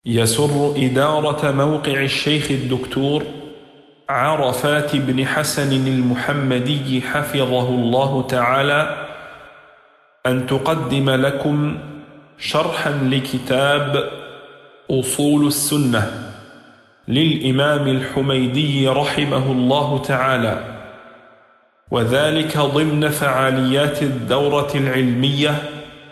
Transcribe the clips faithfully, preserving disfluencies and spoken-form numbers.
يسر إدارة موقع الشيخ الدكتور عرفات بن حسن المحمدي حفظه الله تعالى أن تقدم لكم شرحا لكتاب أصول السنة للإمام الحميدي رحمه الله تعالى، وذلك ضمن فعاليات الدورة العلمية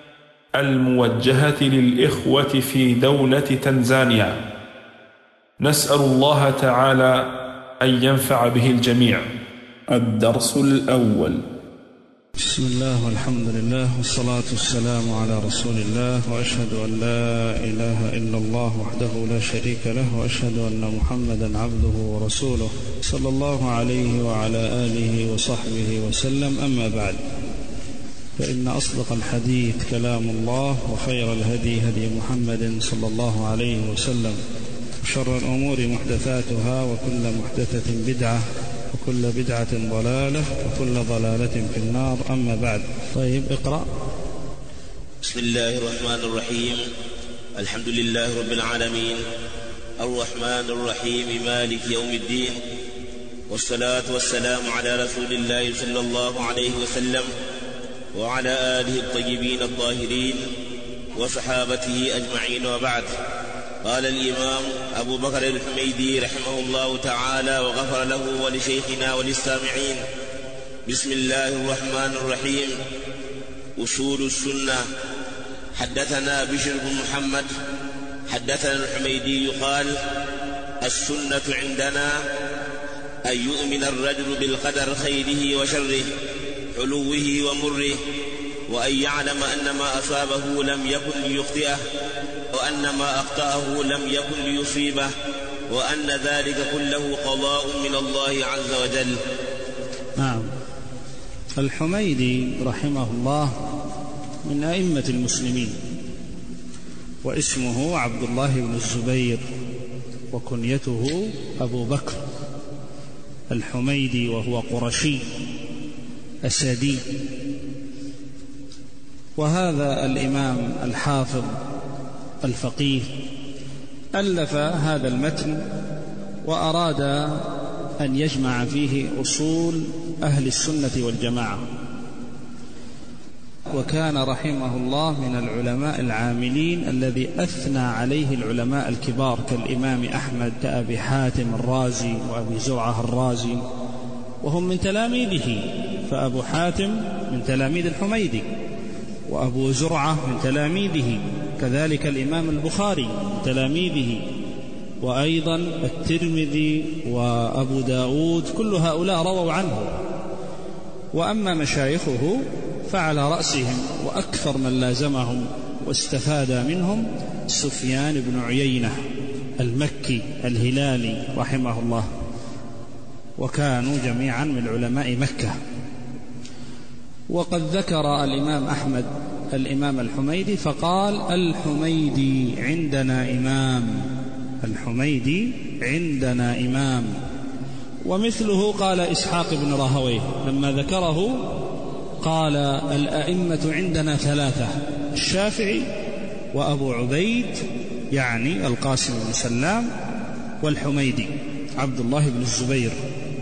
الموجهة للإخوة في دولة تنزانيا. نسأل الله تعالى أن ينفع به الجميع. الدرس الأول. بسم الله والحمد لله والصلاة والسلام على رسول الله، وأشهد أن لا إله إلا الله وحده لا شريك له، وأشهد أن محمدا عبده ورسوله صلى الله عليه وعلى آله وصحبه وسلم. أما بعد، فإن أصدق الحديث كلام الله، وخير الهدي هدي محمد صلى الله عليه وسلم، وشر الأمور محدثاتها، وكل محدثة بدعة، وكل بدعة ضلالة، وكل ضلالة في النار. أما بعد. طيب، اقرأ. بسم الله الرحمن الرحيم. الحمد لله رب العالمين، الرحمن الرحيم، مالك يوم الدين، والصلاة والسلام على رسول الله صلى الله عليه وسلم وعلى آله الطيبين الطاهرين وصحابته أجمعين، وبعد. قال الإمام أبو بكر الحميدي رحمه الله تعالى وغفر له ولشيخنا وللسامعين. بسم الله الرحمن الرحيم. أصول السنة. حدثنا بشر بن محمد حدثنا الحميدي قال: السنة عندنا أن يؤمن الرجل بالقدر خيره وشره، حلوه ومره، وأن يعلم أن ما أصابه لم يكن ليخطئه، وأن ما أخطأه لم يكن ليصيبه، وأن ذلك كله قضاء من الله عز وجل. نعم. الحميدي رحمه الله من أئمة المسلمين، واسمه عبد الله بن الزبير، وكنيته أبو بكر الحميدي، وهو قرشي أسدي. وهذا الإمام الحافظ الفقيه ألف هذا المتن، وأراد أن يجمع فيه أصول أهل السنة والجماعة. وكان رحمه الله من العلماء العاملين الذي أثنى عليه العلماء الكبار كالإمام أحمد، كأبي حاتم الرازي وأبي زرعة الرازي، وهم من تلاميذه. فأبو حاتم من تلاميذ الحميدي، وأبو زرعة من تلاميذه، كذلك الإمام البخاري من تلاميذه، وأيضا الترمذي وأبو داود، كل هؤلاء رووا عنه. وأما مشايخه فعلى رأسهم وأكثر من لازمهم واستفاد منهم سفيان بن عيينة المكي الهلالي رحمه الله، وكانوا جميعا من علماء مكة. وقد ذكر الإمام أحمد الإمام الحميدي فقال: الحميدي عندنا إمام، الحميدي عندنا إمام. ومثله قال إسحاق بن راهويه لما ذكره، قال: الأئمة عندنا ثلاثة: الشافعي، وأبو عبيد يعني القاسم بن سلام، والحميدي عبد الله بن الزبير.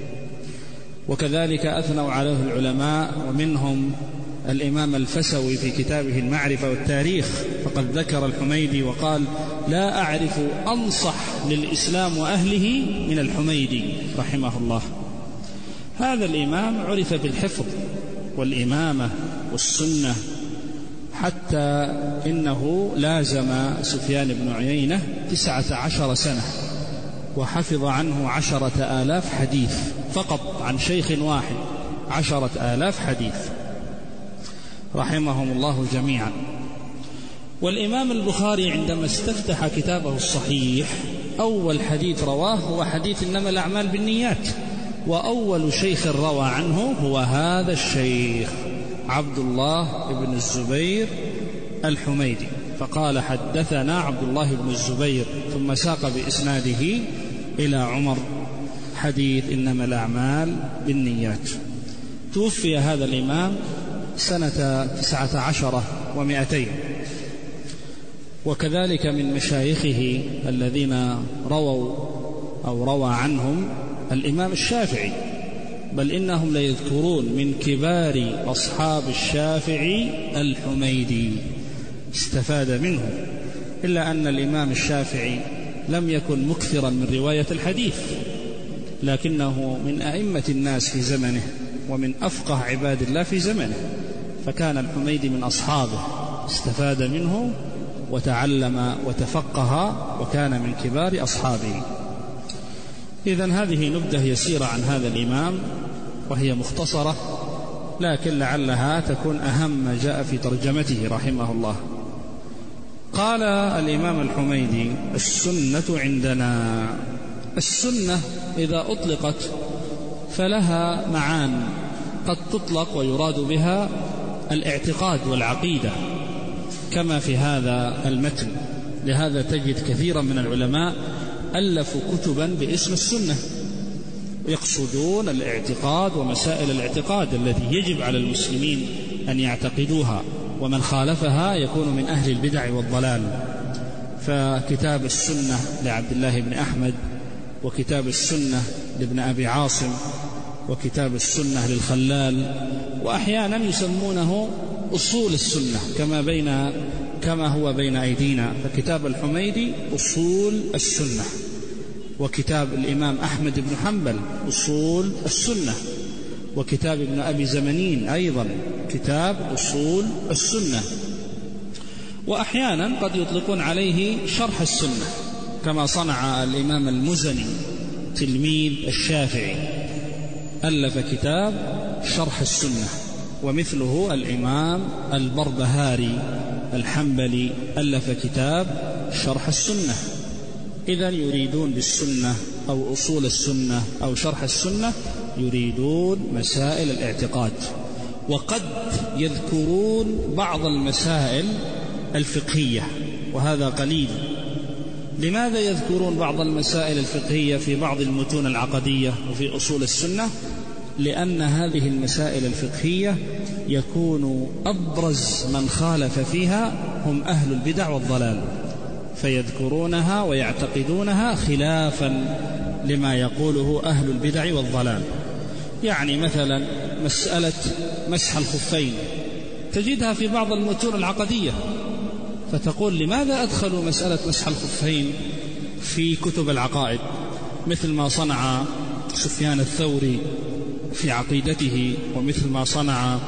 وكذلك أثنوا عليه العلماء، ومنهم الإمام الفسوي في كتابه المعرفة والتاريخ، فقد ذكر الحميدي وقال: لا أعرف أنصح للإسلام وأهله من الحميدي رحمه الله. هذا الإمام عرف بالحفظ والإمامة والسنة، حتى إنه لازم سفيان بن عيينة تسعة عشر سنة، وحفظ عنه عشرة آلاف حديث فقط عن شيخ واحد، عشرة آلاف حديث رحمهم الله جميعا. والإمام البخاري عندما استفتح كتابه الصحيح أول حديث رواه هو حديث إنما الأعمال بالنيات، وأول شيخ روى عنه هو هذا الشيخ عبد الله بن الزبير الحميدي، فقال: حدثنا عبد الله بن الزبير، ثم ساق بإسناده إلى عمر حديث إنما الأعمال بالنيات. توفي هذا الإمام سنة تسعة عشر ومائتين، وكذلك من مشايخه الذين رووا أو روى عنهم الإمام الشافعي، بل إنهم ليذكرون من كبار أصحاب الشافعي الحميدي استفاد منه، إلا أن الإمام الشافعي لم يكن مكثرا من رواية الحديث، لكنه من أئمة الناس في زمنه ومن أفقه عباد الله في زمنه، فكان الحميدي من أصحابه استفاد منه وتعلم وتفقه وكان من كبار أصحابه. إذن هذه نبذة يسيرة عن هذا الإمام وهي مختصرة، لكن لعلها تكون أهم ما جاء في ترجمته رحمه الله. قال الإمام الحميدي: السنة عندنا. السنة إذا أطلقت فلها معان، قد تطلق ويراد بها الاعتقاد والعقيدة كما في هذا المتن، لهذا تجد كثيرا من العلماء ألفوا كتبا باسم السنة يقصدون الاعتقاد ومسائل الاعتقاد التي يجب على المسلمين أن يعتقدوها، ومن خالفها يكون من أهل البدع والضلال. فكتاب السنة لعبد الله بن أحمد، وكتاب السنة لابن أبي عاصم، وكتاب السنة للخلال، وأحيانا يسمونه أصول السنة كما بين كما هو بين أيدينا. فكتاب الحميدي أصول السنة، وكتاب الإمام أحمد بن حنبل أصول السنة، وكتاب ابن أبي زمنين أيضا كتاب أصول السنة. وأحيانا قد يطلقون عليه شرح السنة كما صنع الإمام المزني تلميذ الشافعي، ألف كتاب شرح السنة، ومثله الإمام البربهاري الحنبلي ألف كتاب شرح السنة. إذن يريدون بالسنة أو أصول السنة أو شرح السنة يريدون مسائل الاعتقاد، وقد يذكرون بعض المسائل الفقهية وهذا قليل. لماذا يذكرون بعض المسائل الفقهية في بعض المتون العقدية وفي أصول السنة؟ لأن هذه المسائل الفقهية يكون أبرز من خالف فيها هم أهل البدع والضلال، فيذكرونها ويعتقدونها خلافا لما يقوله أهل البدع والضلال. يعني مثلا مسألة مسح الخفين تجدها في بعض المتون العقدية، فتقول لماذا أدخلوا مسألة مسح الخفين في كتب العقائد، مثل ما صنع سفيان الثوري في عقيدته، ومثل ما صنع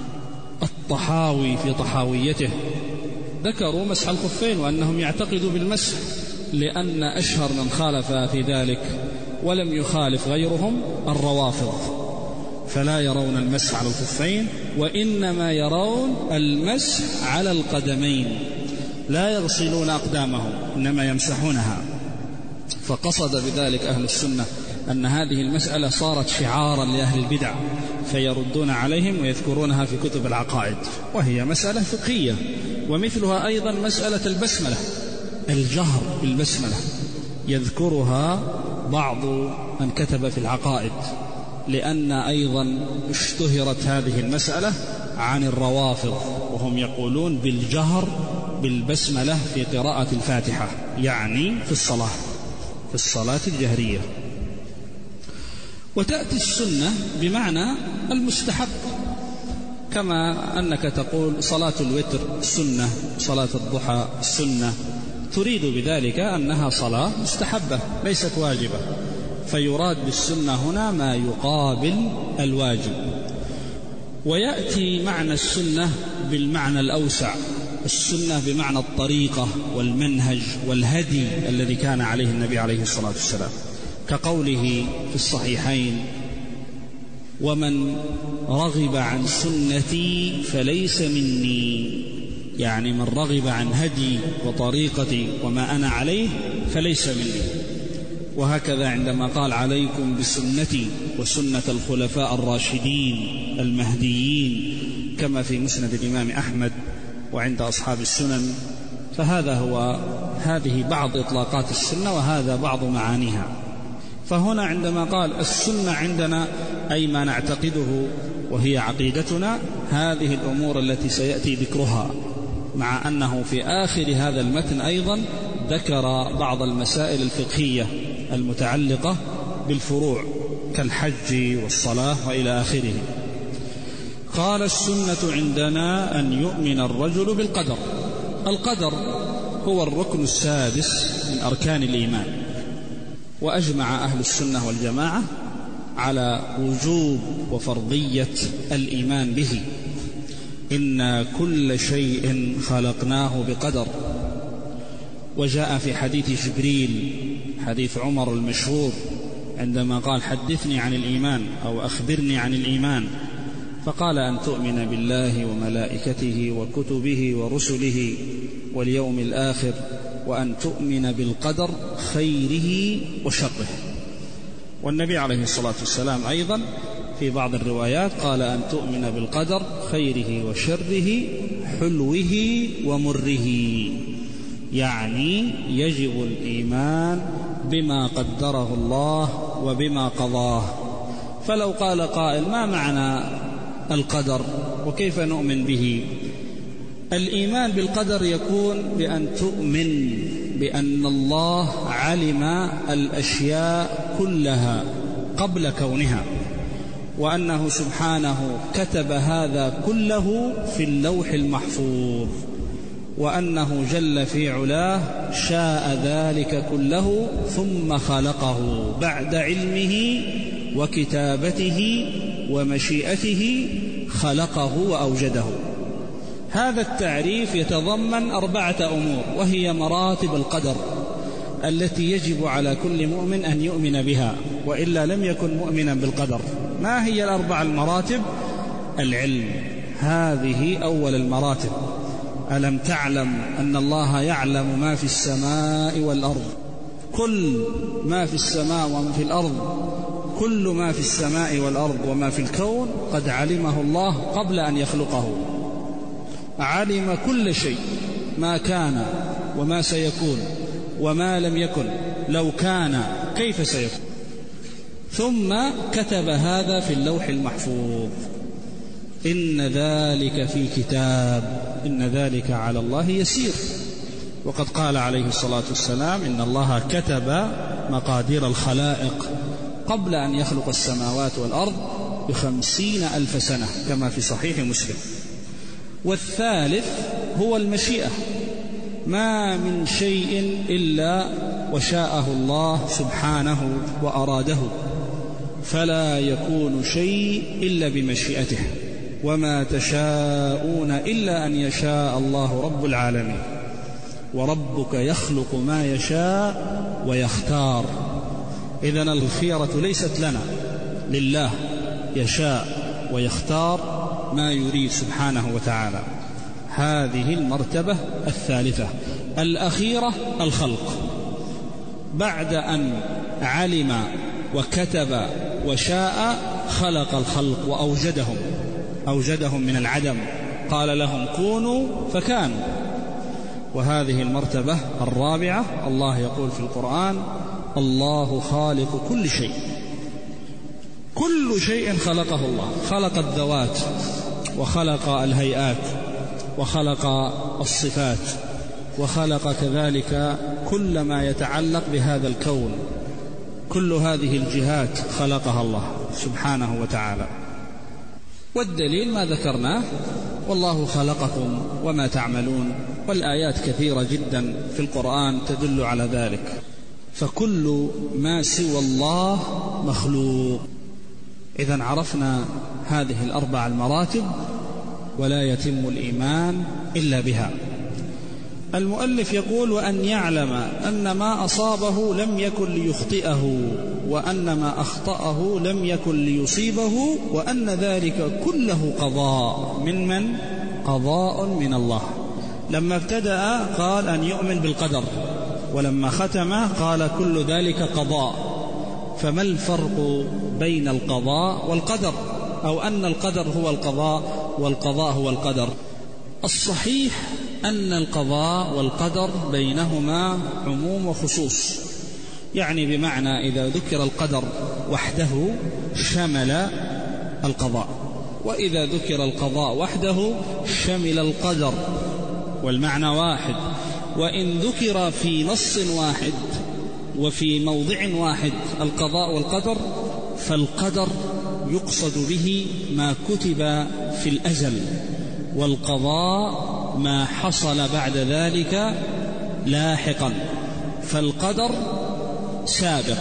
الطحاوي في طحاويته. ذكروا مسح الخفين وأنهم يعتقدوا بالمسح، لأن أشهر من خالف في ذلك ولم يخالف غيرهم الروافض، فلا يرون المسح على الخفين، وإنما يرون المسح على القدمين، لا يغسلون أقدامهم إنما يمسحونها. فقصد بذلك أهل السنة أن هذه المسألة صارت شعارا لأهل البدع، فيردون عليهم ويذكرونها في كتب العقائد، وهي مسألة فقهية. ومثلها أيضا مسألة البسملة، الجهر بالبسملة، يذكرها بعض من كتب في العقائد، لأن أيضا اشتهرت هذه المسألة عن الروافض، وهم يقولون بالجهر بالبسملة في قراءة الفاتحة، يعني في الصلاة في الصلاة الجهرية. وتأتي السنة بمعنى المستحب، كما أنك تقول صلاة الوتر سنة، صلاة الضحى سنة، تريد بذلك أنها صلاة مستحبة ليست واجبة، فيراد بالسنة هنا ما يقابل الواجب. ويأتي معنى السنة بالمعنى الأوسع، السنة بمعنى الطريقة والمنهج والهدي الذي كان عليه النبي عليه الصلاة والسلام، كقوله في الصحيحين: ومن رغب عن سنتي فليس مني، يعني من رغب عن هدي وطريقتي وما أنا عليه فليس مني. وهكذا عندما قال: عليكم بسنتي وسنة الخلفاء الراشدين المهديين، كما في مسند الإمام أحمد وعند أصحاب السنن. فهذا هو هذه بعض إطلاقات السنة، وهذا بعض معانيها. فهنا عندما قال السنة عندنا أي ما نعتقده وهي عقيدتنا، هذه الأمور التي سيأتي ذكرها مع أنه في آخر هذا المتن أيضا ذكر بعض المسائل الفقهية المتعلقة بالفروع كالحج والصلاة وإلى آخره. قال: السنة عندنا أن يؤمن الرجل بالقدر. القدر هو الركن السادس من أركان الإيمان، وأجمع أهل السنة والجماعة على وجوب وفرضية الإيمان به. إن كل شيء خلقناه بقدر. وجاء في حديث جبريل، حديث عمر المشهور، عندما قال: حدثني عن الإيمان أو أخبرني عن الإيمان، فقال: أن تؤمن بالله وملائكته وكتبه ورسله واليوم الآخر، وأن تؤمن بالقدر خيره وشره. والنبي عليه الصلاة والسلام أيضا في بعض الروايات قال: أن تؤمن بالقدر خيره وشره حلوه ومره. يعني يجب الإيمان بما قدره الله وبما قضاه. فلو قال قائل: ما معنى القدر وكيف نؤمن به؟ الإيمان بالقدر يكون بأن تؤمن بأن الله علم الأشياء كلها قبل كونها، وأنه سبحانه كتب هذا كله في اللوح المحفوظ، وأنه جل في علاه شاء ذلك كله ثم خلقه بعد علمه وكتابته ومشيئته، خلقه وأوجده. هذا التعريف يتضمن أربعة أمور، وهي مراتب القدر التي يجب على كل مؤمن أن يؤمن بها، وإلا لم يكن مؤمنا بالقدر. ما هي الأربع المراتب؟ العلم، هذه أول المراتب. ألم تعلم أن الله يعلم ما في السماء والأرض؟ كل ما في السماء وما في الأرض، كل ما في السماء والأرض وما في الكون قد علمه الله قبل أن يخلقه. علم كل شيء، ما كان وما سيكون وما لم يكن، لو كان كيف سيكون، ثم كتب هذا في اللوح المحفوظ. إن ذلك في كتاب، إن ذلك على الله يسير. وقد قال عليه الصلاة والسلام: إن الله كتب مقادير الخلائق قبل أن يخلق السماوات والأرض بخمسين ألف سنة، كما في صحيح مسلم. والثالث هو المشيئة، ما من شيء إلا وشاءه الله سبحانه وأراده، فلا يكون شيء إلا بمشيئته، وما تشاءون إلا أن يشاء الله رب العالمين. وربك يخلق ما يشاء ويختار. إذن الخيرة ليست لنا، لله، يشاء ويختار ما يريد سبحانه وتعالى. هذه المرتبة الثالثة الأخيرة، الخلق. بعد أن علم وكتب وشاء، خلق الخلق وأوجدهم، أوجدهم من العدم، قال لهم كونوا فكانوا. وهذه المرتبة الرابعة، الله يقول في القرآن: الله خالق كل شيء. كل شيء خلقه الله، خلق الذوات وخلق الهيئات وخلق الصفات وخلق كذلك كل ما يتعلق بهذا الكون. كل هذه الجهات خلقها الله سبحانه وتعالى. والدليل ما ذكرناه: والله خلقكم وما تعملون. والآيات كثيرة جدا في القرآن تدل على ذلك. فكل ما سوى الله مخلوق. إذن عرفنا هذه الأربع المراتب، ولا يتم الإيمان إلا بها. المؤلف يقول: وأن يعلم أن ما أصابه لم يكن ليخطئه، وأن ما أخطأه لم يكن ليصيبه، وأن ذلك كله قضاء من من؟ قضاء من الله. لما ابتدأ قال أن يؤمن بالقدر، ولما ختم قال كل ذلك قضاء. فما الفرق بين القضاء والقدر؟ أو أن القدر هو القضاء والقضاء هو القدر؟ الصحيح أن القضاء والقدر بينهما عموم وخصوص، يعني بمعنى إذا ذكر القدر وحده شمل القضاء، وإذا ذكر القضاء وحده شمل القدر. والمعنى واحد. وإن ذكر في نص واحد وفي موضع واحد القضاء والقدر فالقدر يقصد به ما كتب في الأزل، والقضاء ما حصل بعد ذلك لاحقا. فالقدر سابق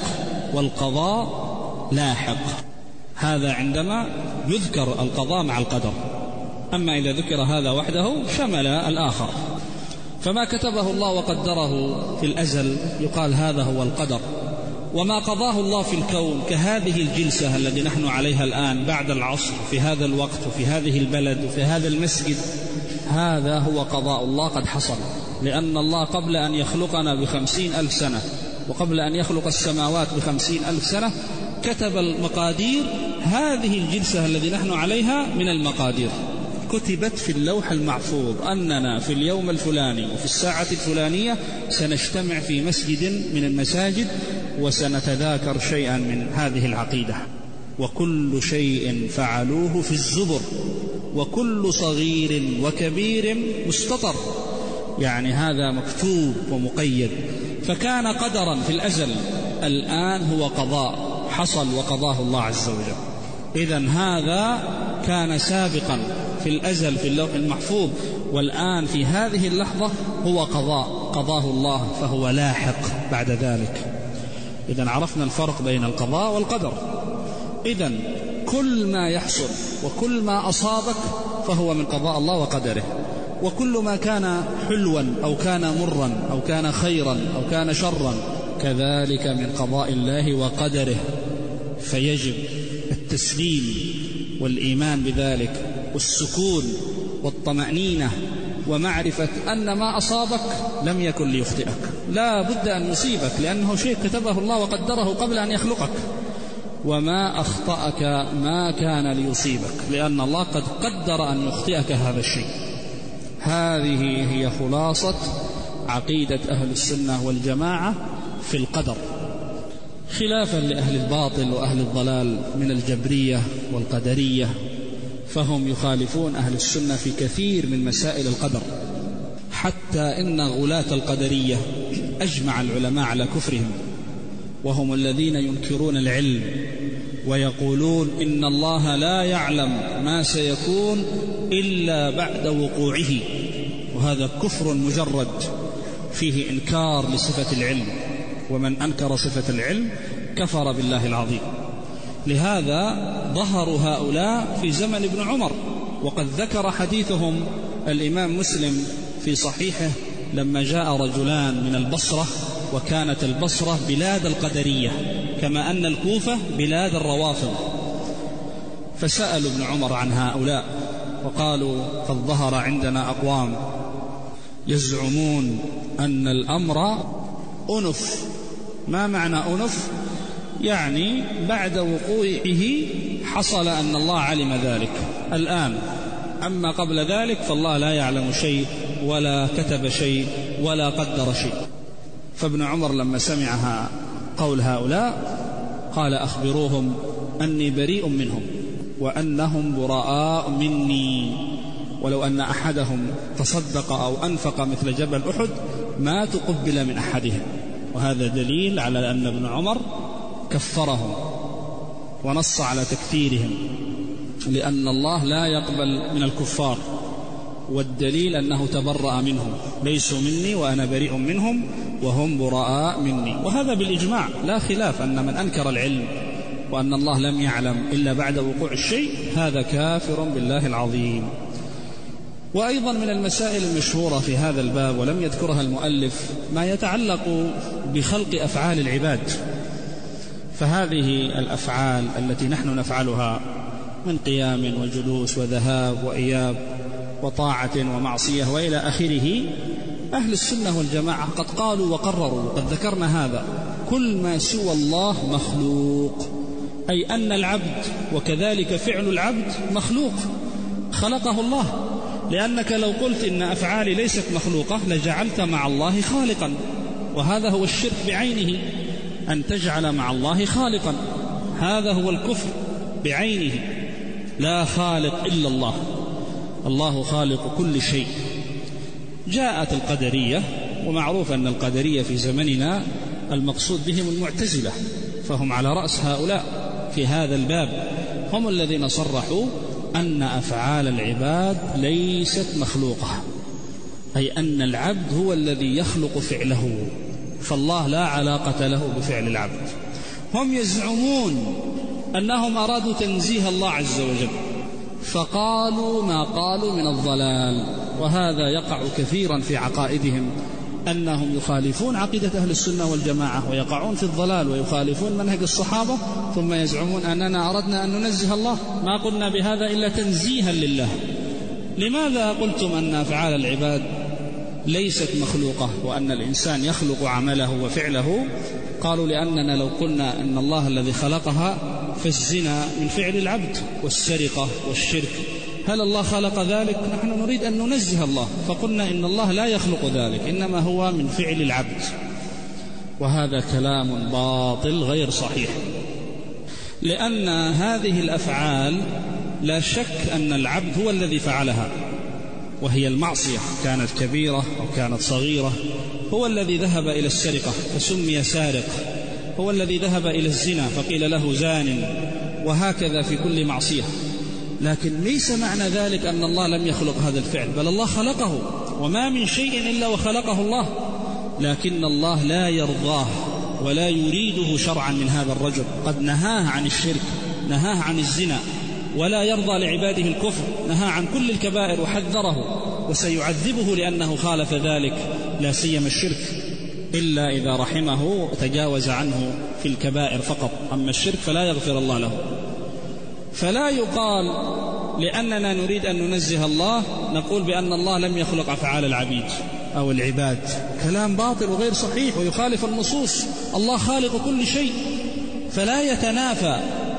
والقضاء لاحق. هذا عندما يذكر القضاء مع القدر. أما إذا ذكر هذا وحده شمل الآخر. فما كتبه الله وقدره في الأزل يقال هذا هو القدر، وما قضاه الله في الكون كهذه الجلسة التي نحن عليها الآن بعد العصر في هذا الوقت وفي هذه البلد وفي هذا المسجد، هذا هو قضاء الله قد حصل. لأن الله قبل أن يخلقنا بخمسين ألف سنة وقبل أن يخلق السماوات بخمسين ألف سنة كتب المقادير. هذه الجلسة التي نحن عليها من المقادير كتبت في اللوح المحفوظ أننا في اليوم الفلاني وفي الساعة الفلانية سنجتمع في مسجد من المساجد وسنتذاكر شيئا من هذه العقيدة. وكل شيء فعلوه في الزبر وكل صغير وكبير مستطر، يعني هذا مكتوب ومقيد. فكان قدرا في الأزل، الآن هو قضاء حصل وقضاه الله عز وجل. إذن هذا كان سابقا في الأزل في اللوح المحفوظ، والآن في هذه اللحظة هو قضاء قضاه الله فهو لاحق بعد ذلك. إذن عرفنا الفرق بين القضاء والقدر. إذن كل ما يحصل وكل ما أصابك فهو من قضاء الله وقدره، وكل ما كان حلوا أو كان مرا أو كان خيرا أو كان شرا كذلك من قضاء الله وقدره. فيجب التسليم والإيمان بذلك والسكون والطمأنينة ومعرفة أن ما أصابك لم يكن ليخطئك، لا بد أن يصيبك لأنه شيء كتبه الله وقدره قبل أن يخلقك. وما أخطأك ما كان ليصيبك لأن الله قد قدر أن يخطئك هذا الشيء. هذه هي خلاصة عقيدة أهل السنة والجماعة في القدر، خلافا لأهل الباطل وأهل الضلال من الجبرية والقدرية، فهم يخالفون أهل السنة في كثير من مسائل القدر. حتى إن غلاة القدرية أجمع العلماء على كفرهم، وهم الذين ينكرون العلم ويقولون إن الله لا يعلم ما سيكون إلا بعد وقوعه، وهذا كفر مجرد فيه إنكار لصفة العلم، ومن أنكر صفة العلم كفر بالله العظيم. لهذا ظهروا هؤلاء في زمن ابن عمر، وقد ذكر حديثهم الإمام مسلم في صحيحه لما جاء رجلان من البصرة، وكانت البصرة بلاد القدرية كما أن الكوفة بلاد الروافض، فسألوا ابن عمر عن هؤلاء وقالوا قد ظهر عندنا أقوام يزعمون أن الأمر أنف. ما معنى أنف؟ يعني بعد وقوعه حصل أن الله علم ذلك الآن، أما قبل ذلك فالله لا يعلم شيء ولا كتب شيء ولا قدر شيء. فابن عمر لما سمعها قول هؤلاء قال أخبروهم أني بريء منهم وأنهم براء مني، ولو أن أحدهم تصدق أو أنفق مثل جبل أحد ما تقبل من أحدهم. وهذا دليل على أن ابن عمر كفرهم ونص على تكفيرهم، لأن الله لا يقبل من الكفار، والدليل أنه تبرأ منهم، ليسوا مني وأنا بريء منهم وهم براء مني. وهذا بالإجماع لا خلاف أن من أنكر العلم وأن الله لم يعلم إلا بعد وقوع الشيء هذا كافر بالله العظيم. وأيضا من المسائل المشهورة في هذا الباب ولم يذكرها المؤلف ما يتعلق بخلق أفعال العباد. فهذه الأفعال التي نحن نفعلها من قيام وجلوس وذهاب وإياب وطاعة ومعصية وإلى آخره، أهل السنة والجماعة قد قالوا وقرروا، قد ذكرنا هذا، كل ما سوى الله مخلوق، أي أن العبد وكذلك فعل العبد مخلوق خلقه الله. لأنك لو قلت إن أفعالي ليست مخلوقة لجعلت مع الله خالقا، وهذا هو الشرك بعينه، أن تجعل مع الله خالقا، هذا هو الكفر بعينه. لا خالق إلا الله، الله خالق كل شيء. جاءت القدرية، ومعروف أن القدرية في زمننا المقصود بهم المعتزلة، فهم على رأس هؤلاء في هذا الباب، هم الذين صرحوا أن أفعال العباد ليست مخلوقة، أي أن العبد هو الذي يخلق فعله، فالله لا علاقة له بفعل العبد. هم يزعمون أنهم أرادوا تنزيه الله عز وجل فقالوا ما قالوا من الضلال، وهذا يقع كثيرا في عقائدهم، أنهم يخالفون عقيدة أهل السنة والجماعة ويقعون في الضلال ويخالفون منهج الصحابة، ثم يزعمون أننا أردنا أن ننزه الله، ما قلنا بهذا إلا تنزيها لله. لماذا قلتم أن أفعال العباد ليست مخلوقة وأن الإنسان يخلق عمله وفعله؟ قالوا لأننا لو قلنا أن الله الذي خلقها فالزنا من فعل العبد والسرقة والشرك، هل الله خلق ذلك؟ نحن نريد أن ننزه الله، فقلنا إن الله لا يخلق ذلك، إنما هو من فعل العبد، وهذا كلام باطل غير صحيح، لأن هذه الأفعال لا شك أن العبد هو الذي فعلها، وهي المعصية كانت كبيرة أو كانت صغيرة. هو الذي ذهب إلى السرقة فسمي سارق، هو الذي ذهب إلى الزنا فقيل له زان، وهكذا في كل معصية. لكن ليس معنى ذلك أن الله لم يخلق هذا الفعل، بل الله خلقه، وما من شيء إلا وخلقه الله، لكن الله لا يرضاه ولا يريده شرعا من هذا الرجل، قد نهاه عن الشرك، نهاه عن الزنا، ولا يرضى لعباده الكفر، نهى عن كل الكبائر وحذره، وسيعذبه لأنه خالف ذلك، لا سيما الشرك، إلا إذا رحمه تجاوز عنه في الكبائر فقط، أما الشرك فلا يغفر الله له. فلا يقال لأننا نريد أن ننزه الله نقول بأن الله لم يخلق أفعال العبيد أو العباد، كلام باطل وغير صحيح ويخالف النصوص. الله خالق كل شيء، فلا يتنافى.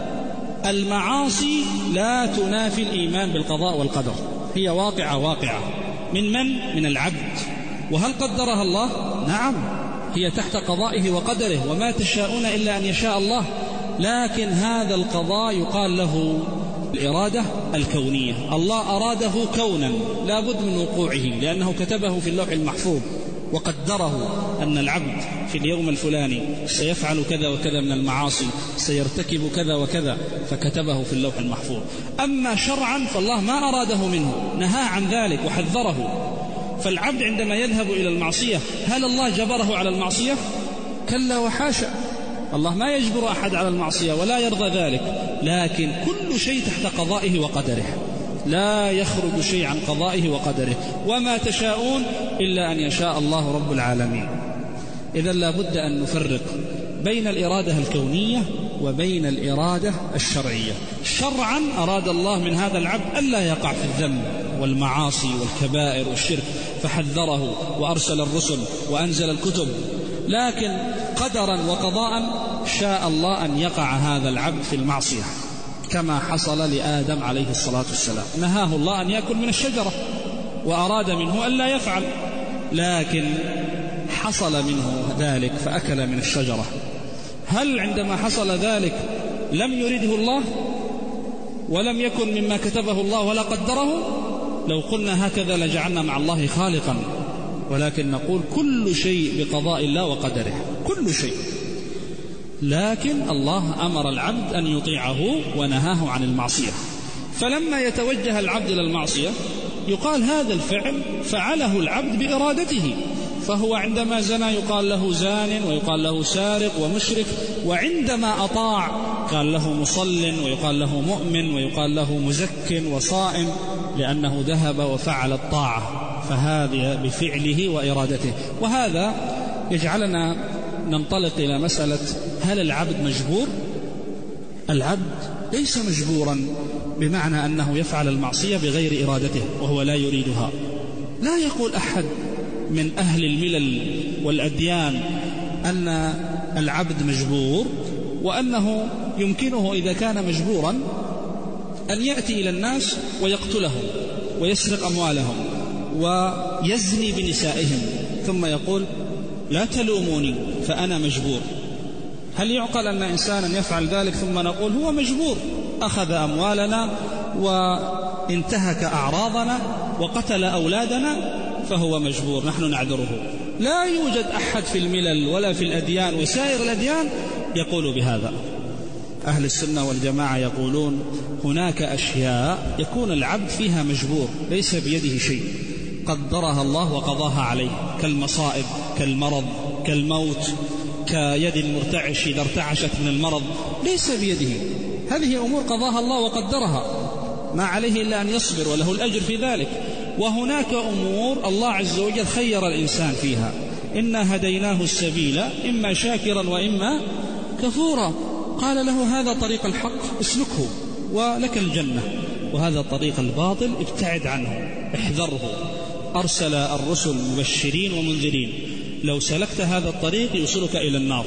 المعاصي لا تنافي الإيمان بالقضاء والقدر، هي واقعة واقعة من من؟ من العبد. وهل قدرها الله؟ نعم، هي تحت قضائه وقدره، وما تشاءون إلا أن يشاء الله. لكن هذا القضاء يقال له الإرادة الكونية، الله أراده كونا لا بد من وقوعه، لأنه كتبه في اللوح المحفوظ وقدره أن العبد في اليوم الفلاني سيفعل كذا وكذا من المعاصي، سيرتكب كذا وكذا، فكتبه في اللوح المحفوظ. أما شرعا فالله ما أراده منه، نهى عن ذلك وحذره. فالعبد عندما يذهب إلى المعصية هل الله جبره على المعصية؟ كلا وحاشا، الله ما يجبر أحد على المعصية ولا يرضى ذلك، لكن كل شيء تحت قضائه وقدره، لا يخرج شيء عن قضائه وقدره، وما تشاءون إلا أن يشاء الله رب العالمين. إذن لا بد أن نفرق بين الإرادة الكونية وبين الإرادة الشرعية. شرعا أراد الله من هذا العبد ألا يقع في الذنب والمعاصي والكبائر والشرك، فحذره وأرسل الرسل وأنزل الكتب. لكن قدرا وقضاء شاء الله أن يقع هذا العبد في المعصية، كما حصل لآدم عليه الصلاة والسلام، نهاه الله أن يأكل من الشجرة وأراد منه ألا يفعل، لكن حصل منه ذلك فأكل من الشجرة. هل عندما حصل ذلك لم يريده الله ولم يكن مما كتبه الله ولا قدره؟ لو قلنا هكذا لجعلنا مع الله خالقا، ولكن نقول كل شيء بقضاء الله وقدره، كل شيء. لكن الله أمر العبد أن يطيعه ونهاه عن المعصية، فلما يتوجه العبد إلى المعصية يقال هذا الفعل فعله العبد بإرادته، فهو عندما زنى يقال له زان، ويقال له سارق ومشرك، وعندما أطاع قال له مصل، ويقال له مؤمن، ويقال له مزك وصائم، لأنه ذهب وفعل الطاعة، فهذا بفعله وإرادته. وهذا يجعلنا ننطلق إلى مسألة هل العبد مجبور؟ العبد ليس مجبورا بمعنى أنه يفعل المعصية بغير إرادته وهو لا يريدها. لا يقول أحد من أهل الملل والأديان أن العبد مجبور، وأنه يمكنه إذا كان مجبورا أن يأتي إلى الناس ويقتلهم ويسرق أموالهم ويزني بنسائهم، ثم يقول لا تلوموني فأنا مجبور. هل يعقل أن إنسانا يفعل ذلك ثم نقول هو مجبور، أخذ أموالنا وانتهك أعراضنا وقتل أولادنا؟ فهو مجبور، نحن نعذره. لا يوجد أحد في الملل ولا في الأديان وسائر الأديان يقول بهذا. أهل السنة والجماعة يقولون هناك أشياء يكون العبد فيها مجبور، ليس بيده شيء، قدرها الله وقضاها عليه، كالمصائب، كالمرض، كالموت، كيد المرتعش إذا ارتعشت من المرض، ليس بيده. هذه أمور قضاها الله وقدرها، ما عليه إلا أن يصبر وله الأجر في ذلك. وهناك أمور الله عز وجل خير الإنسان فيها، إنا هديناه السبيل إما شاكرا وإما كفورا، قال له هذا طريق الحق اسلكه ولك الجنة، وهذا طريق الباطل ابتعد عنه احذره. أرسل الرسل مبشرين ومنذرين، لو سلكت هذا الطريق يوصلك إلى النار.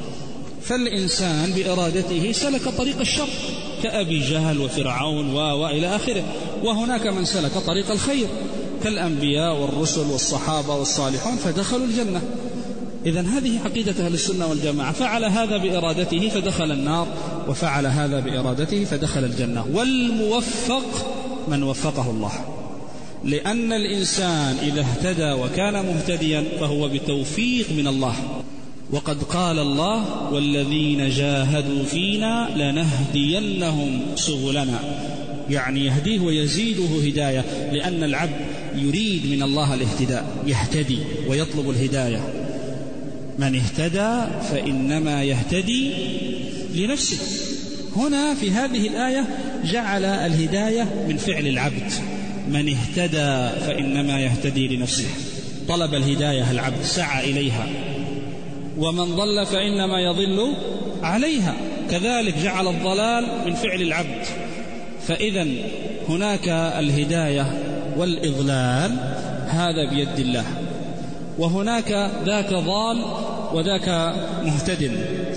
فالإنسان بإرادته سلك طريق الشر كأبي جهل وفرعون وإلى آخره، وهناك من سلك طريق الخير كالأنبياء والرسل والصحابة والصالحون فدخلوا الجنة. إذن هذه عقيدة أهل السنة والجماعة، فعل هذا بإرادته فدخل النار، وفعل هذا بإرادته فدخل الجنة. والموفق من وفقه الله، لأن الإنسان إذا اهتدى وكان مهتديا فهو بتوفيق من الله. وقد قال الله والذين جاهدوا فينا لنهدينهم سبلنا، يعني يهديه ويزيده هداية، لأن العبد يريد من الله الاهتداء، يهتدي ويطلب الهداية. من اهتدى فإنما يهتدي لنفسه. هنا في هذه الآية جعل الهداية من فعل العبد، من اهتدى فإنما يهتدي لنفسه، طلب الهداية العبد سعى إليها، ومن ضل فإنما يضل عليها، كذلك جعل الضلال من فعل العبد. فإذا هناك الهداية والإضلال هذا بيد الله، وهناك ذاك ضال وذاك مهتد.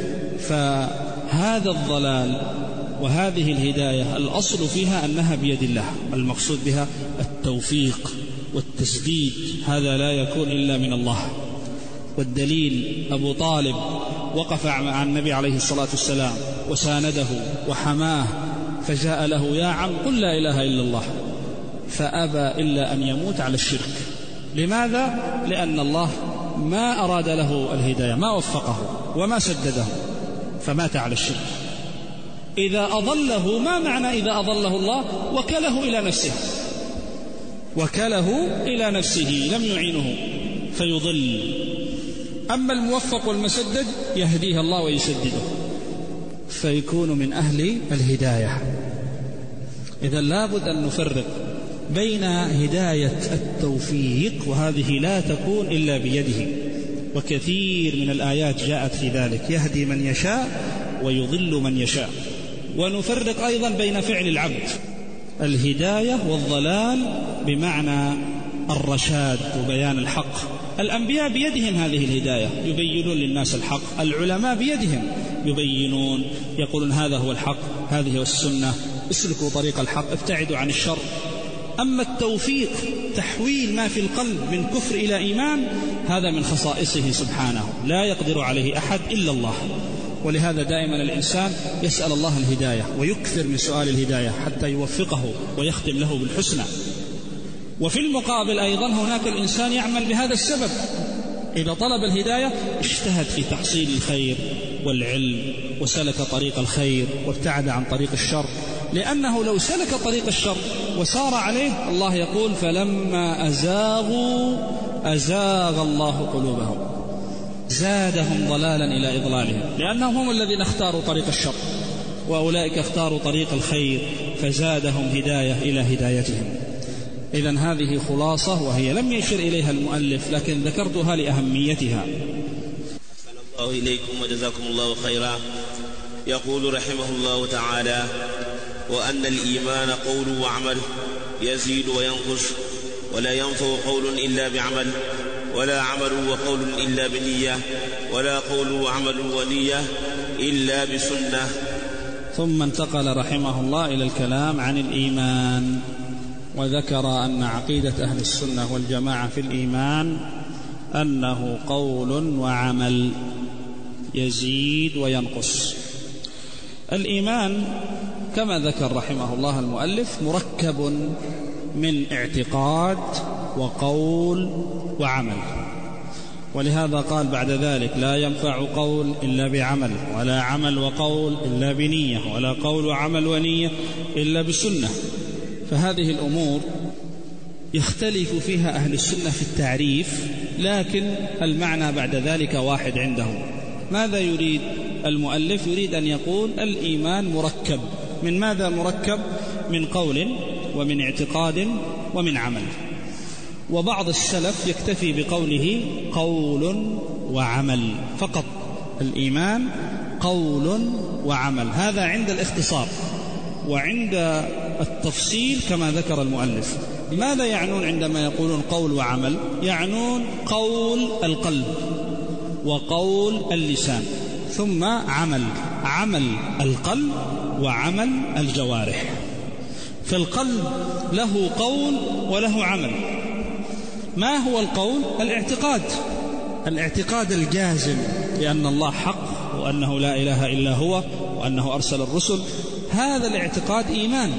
فهذا الضلال وهذه الهداية الأصل فيها أنها بيد الله، المقصود بها التوفيق والتسديد، هذا لا يكون إلا من الله. والدليل أبو طالب وقف مع النبي عليه الصلاة والسلام وسانده وحماه، فجاء له يا عم قل لا إله إلا الله، فأبى إلا أن يموت على الشرك. لماذا؟ لأن الله ما أراد له الهداية، ما وفقه وما سدده، فمات على الشرك. إذا أضله، ما معنى إذا أضله الله؟ وكله إلى نفسه، وكله إلى نفسه، لم يعينه فيضل. أما الموفق والمسدد يهديه الله ويسدده، فيكون من أهل الهداية. إذا لابد أن نفرق بين هداية التوفيق، وهذه لا تكون إلا بيده، وكثير من الآيات جاءت في ذلك، يهدي من يشاء ويضل من يشاء. ونفرق أيضا بين فعل العبد، الهداية والضلال بمعنى الرشاد وبيان الحق. الأنبياء بيدهم هذه الهداية، يبينون للناس الحق. العلماء بيدهم يبينون، يقولون هذا هو الحق، هذه هو السنة، اسلكوا طريق الحق، ابتعدوا عن الشر. أما التوفيق، تحويل ما في القلب من كفر إلى إيمان، هذا من خصائصه سبحانه، لا يقدر عليه أحد إلا الله. ولهذا دائما الإنسان يسأل الله الهداية ويكثر من سؤال الهداية حتى يوفقه ويختم له بالحسنى. وفي المقابل أيضا هناك الإنسان يعمل بهذا السبب، إذا طلب الهداية اجتهد في تحصيل الخير والعلم وسلك طريق الخير وابتعد عن طريق الشر، لأنه لو سلك طريق الشر وسار عليه، الله يقول فلما أزاغوا أزاغ الله قلوبهم، زادهم ضلالا إلى إضلالهم، لأنهم هم الذين اختاروا طريق الشر، وأولئك اختاروا طريق الخير فزادهم هداية إلى هدايتهم. إذن هذه خلاصة، وهي لم يشر إليها المؤلف لكن ذكرتها لأهميتها. أحسن الله إليكم وجزاكم الله خيرا. يقول رحمه الله تعالى: وأن الإيمان قول وعمل، يزيد وينقص، ولا ينفع قول إلا بعمل، ولا عمل وقول إلا بنية، ولا قول وعمل ونية إلا بسنة. ثم انتقل رحمه الله إلى الكلام عن الإيمان، وذكر أن عقيدة أهل السنة والجماعة في الإيمان أنه قول وعمل، يزيد وينقص. الإيمان كما ذكر رحمه الله المؤلف مركب من اعتقاد وقول وعمل. ولهذا قال بعد ذلك: لا ينفع قول إلا بعمل، ولا عمل وقول إلا بنية، ولا قول وعمل ونية إلا بسنة. فهذه الأمور يختلف فيها أهل السنة في التعريف، لكن المعنى بعد ذلك واحد عندهم. ماذا يريد المؤلف؟ يريد أن يقول الإيمان مركب. من ماذا مركب؟ من قول ومن اعتقاد ومن عمل. وبعض السلف يكتفي بقوله قول وعمل فقط. الإيمان قول وعمل، هذا عند الاختصار. وعند التفصيل كما ذكر المؤلف، ماذا يعنون عندما يقولون قول وعمل؟ يعنون قول القلب وقول اللسان، ثم عمل عمل القلب وعمل الجوارح. فالقلب له قول وله عمل. ما هو القول؟ الاعتقاد، الاعتقاد الجازم بأن الله حق، وأنه لا إله إلا هو، وأنه أرسل الرسل. هذا الاعتقاد إيمان.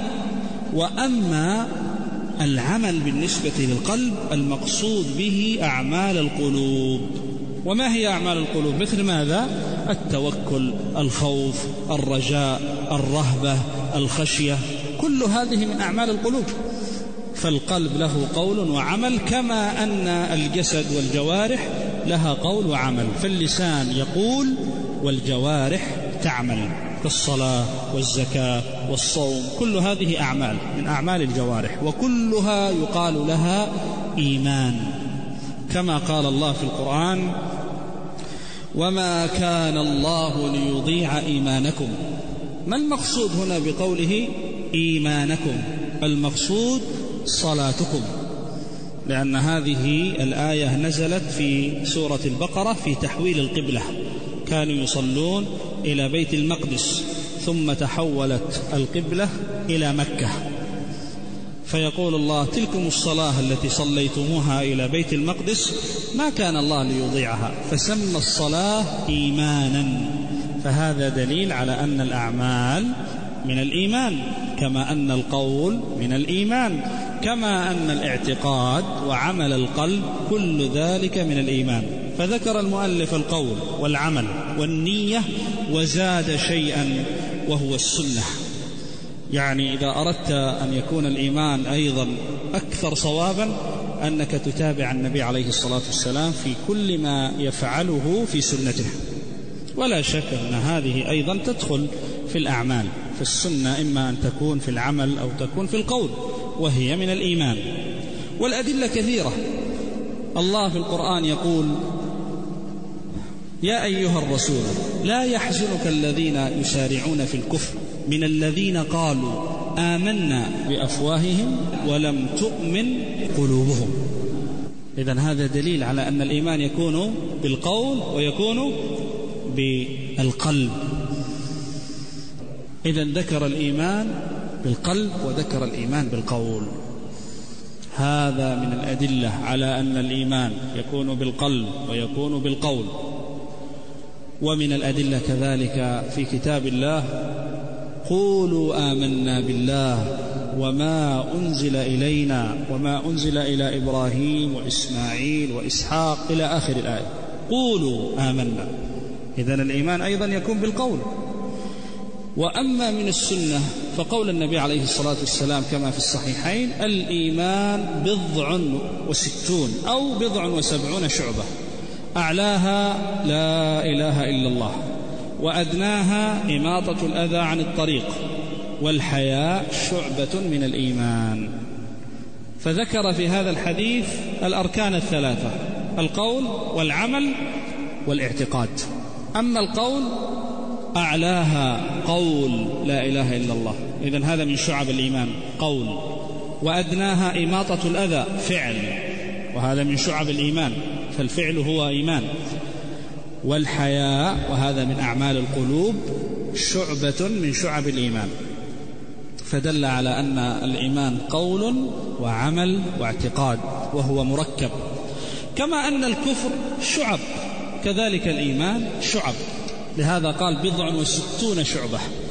وأما العمل بالنسبة للقلب المقصود به أعمال القلوب. وما هي أعمال القلوب؟ مثل ماذا؟ التوكل، الخوف، الرجاء، الرهبة، الخشية، كل هذه من أعمال القلوب. فالقلب له قول وعمل، كما أن الجسد والجوارح لها قول وعمل. فاللسان يقول والجوارح تعمل، كالصلاة والزكاة والصوم، كل هذه أعمال من أعمال الجوارح، وكلها يقال لها إيمان. كما قال الله في القرآن: وما كان الله ليضيع إيمانكم. ما المقصود هنا بقوله إيمانكم؟ المقصود صلاتكم، لأن هذه الآية نزلت في سورة البقرة في تحويل القبلة. كانوا يصلون إلى بيت المقدس، ثم تحولت القبلة إلى مكة، فيقول الله: تلكم الصلاة التي صليتموها إلى بيت المقدس ما كان الله ليضيعها، فسمى الصلاة إيمانا. فهذا دليل على أن الأعمال من الإيمان، كما أن القول من الإيمان، كما أن الاعتقاد وعمل القلب كل ذلك من الإيمان. فذكر المؤلف القول والعمل والنية، وزاد شيئا وهو السنة. يعني إذا أردت أن يكون الإيمان أيضا أكثر صوابا أنك تتابع النبي عليه الصلاة والسلام في كل ما يفعله في سنته. ولا شك أن هذه أيضا تدخل في الأعمال، فالسنة إما أن تكون في العمل أو تكون في القول، وهي من الإيمان. والأدلة كثيرة. الله في القرآن يقول: يا أيها الرسول لا يحزنك الذين يسارعون في الكفر من الذين قالوا آمنا بأفواههم ولم تؤمن قلوبهم. إذن هذا دليل على أن الإيمان يكون بالقول ويكون بالقلب. إذن ذكر الإيمان بالقلب وذكر الإيمان بالقول. هذا من الأدلة على أن الإيمان يكون بالقلب ويكون بالقول. ومن الأدلة كذلك في كتاب الله: قولوا آمنا بالله وما أنزل إلينا وما أنزل إلى إبراهيم وإسماعيل وإسحاق إلى آخر الآية. قولوا آمنا. إذن الإيمان أيضا يكون بالقول. وأما من السنة فقول النبي عليه الصلاة والسلام كما في الصحيحين: الإيمان بضع وستون أو بضع وسبعون شعبة، أعلاها لا إله إلا الله، وأدناها إماطة الأذى عن الطريق، والحياء شعبة من الإيمان. فذكر في هذا الحديث الأركان الثلاثة: القول والعمل والاعتقاد. أما القول أعلاها قول لا إله إلا الله، إذن هذا من شعب الإيمان قول. وأدناها إماطة الأذى فعل، وهذا من شعب الإيمان، فالفعل هو إيمان. والحياء وهذا من أعمال القلوب شعبة من شعب الإيمان. فدل على أن الإيمان قول وعمل واعتقاد، وهو مركب. كما أن الكفر شعب، كذلك الإيمان شعب. لهذا قال بضع وستون شعبة.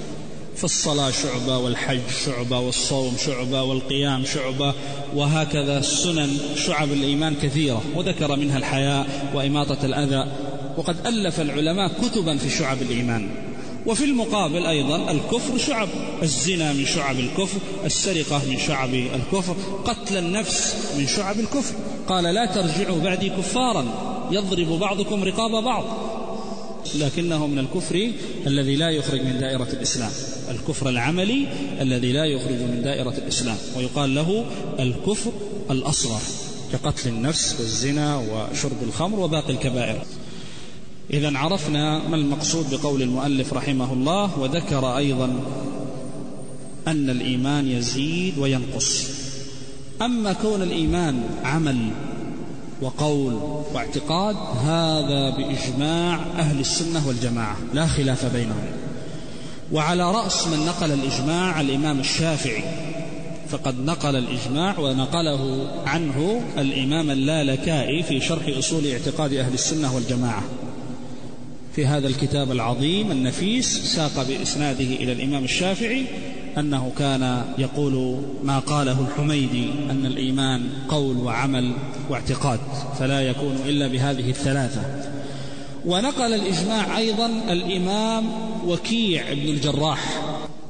فالصلاة شعبة، والحج شعبة، والصوم شعبة، والقيام شعبة، وهكذا السنن شعب الإيمان كثيرة، وذكر منها الحياء وإماطة الأذى. وقد ألف العلماء كتبا في شعب الإيمان. وفي المقابل أيضا الكفر شعب، الزنا من شعب الكفر، السرقة من شعب الكفر، قتل النفس من شعب الكفر. قال لا ترجعوا بعدي كفارا يضرب بعضكم رقاب بعض، لكنه من الكفر الذي لا يخرج من دائرة الإسلام، الكفر العملي الذي لا يخرج من دائرة الإسلام، ويقال له الكفر الأصغر كقتل النفس والزنا وشرب الخمر وباقي الكبائر. إذن عرفنا ما المقصود بقول المؤلف رحمه الله. وذكر أيضا أن الإيمان يزيد وينقص. أما كون الإيمان عمل وقول واعتقاد هذا بإجماع أهل السنة والجماعة لا خلاف بينهم. وعلى رأس من نقل الإجماع الإمام الشافعي، فقد نقل الإجماع ونقله عنه الإمام اللالكائي في شرح أصول اعتقاد أهل السنة والجماعة في هذا الكتاب العظيم النفيس، ساق بإسناده إلى الإمام الشافعي أنه كان يقول ما قاله الحميدي أن الإيمان قول وعمل واعتقاد، فلا يكون إلا بهذه الثلاثة. ونقل الإجماع أيضا الإمام وكيع بن الجراح،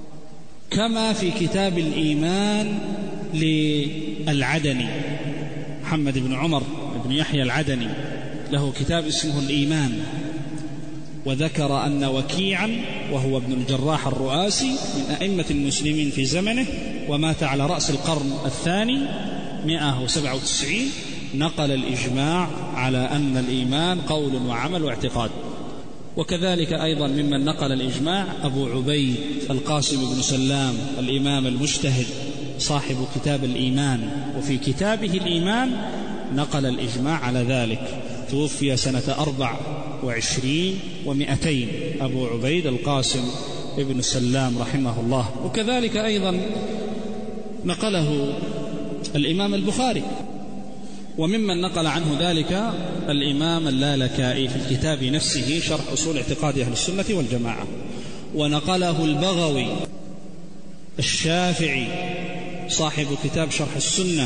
كما في كتاب الإيمان للعدني محمد بن عمر بن يحيى العدني، له كتاب اسمه الإيمان. وذكر أن وكيعا وهو ابن الجراح الرؤاسي من أئمة المسلمين في زمنه، ومات على رأس القرن الثاني مئة وسبعة وتسعين، نقل الإجماع على أن الإيمان قول وعمل واعتقاد. وكذلك أيضا ممن نقل الإجماع أبو عبيد القاسم بن سلام الإمام المجتهد صاحب كتاب الإيمان، وفي كتابه الإيمان نقل الإجماع على ذلك. توفي سنة أربع وعشرين ومئتين أبو عبيد القاسم ابن سلام رحمه الله. وكذلك أيضا نقله الإمام البخاري. وممن نقل عنه ذلك الإمام اللالكائي في الكتاب نفسه شرح أصول اعتقاد أهل السنة والجماعة. ونقله البغوي الشافعي صاحب كتاب شرح السنة،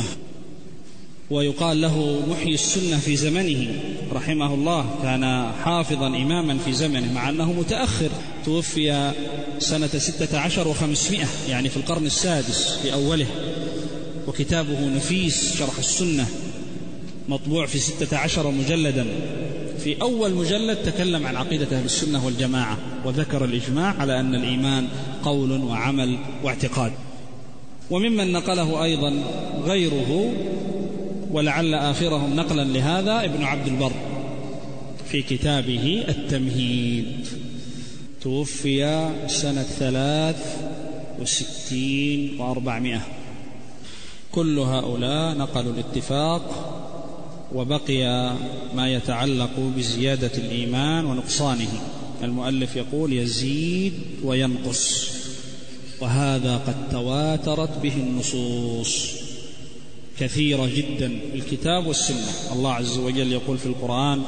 ويقال له محيي السنة في زمنه رحمه الله، كان حافظا إماما في زمنه مع أنه متأخر، توفي سنة ستة عشر وخمسمائة يعني في القرن السادس في أوله. وكتابه نفيس شرح السنة مطبوع في ستة عشر مجلدا. في أول مجلد تكلم عن عقيدة أهل السنة والجماعة، وذكر الإجماع على أن الإيمان قول وعمل واعتقاد. وممن نقله أيضا غيره، ولعل آخرهم نقلا لهذا، ابن عبد البر في كتابه التمهيد، توفي سنة ثلاث وستين وأربعمائة. كل هؤلاء نقلوا الاتفاق، وبقي ما يتعلق بزيادة الإيمان ونقصانه. المؤلف يقول يزيد وينقص، وهذا قد تواترت به النصوص كثيرة جدا في الكتاب والسنة. الله عز وجل يقول في القرآن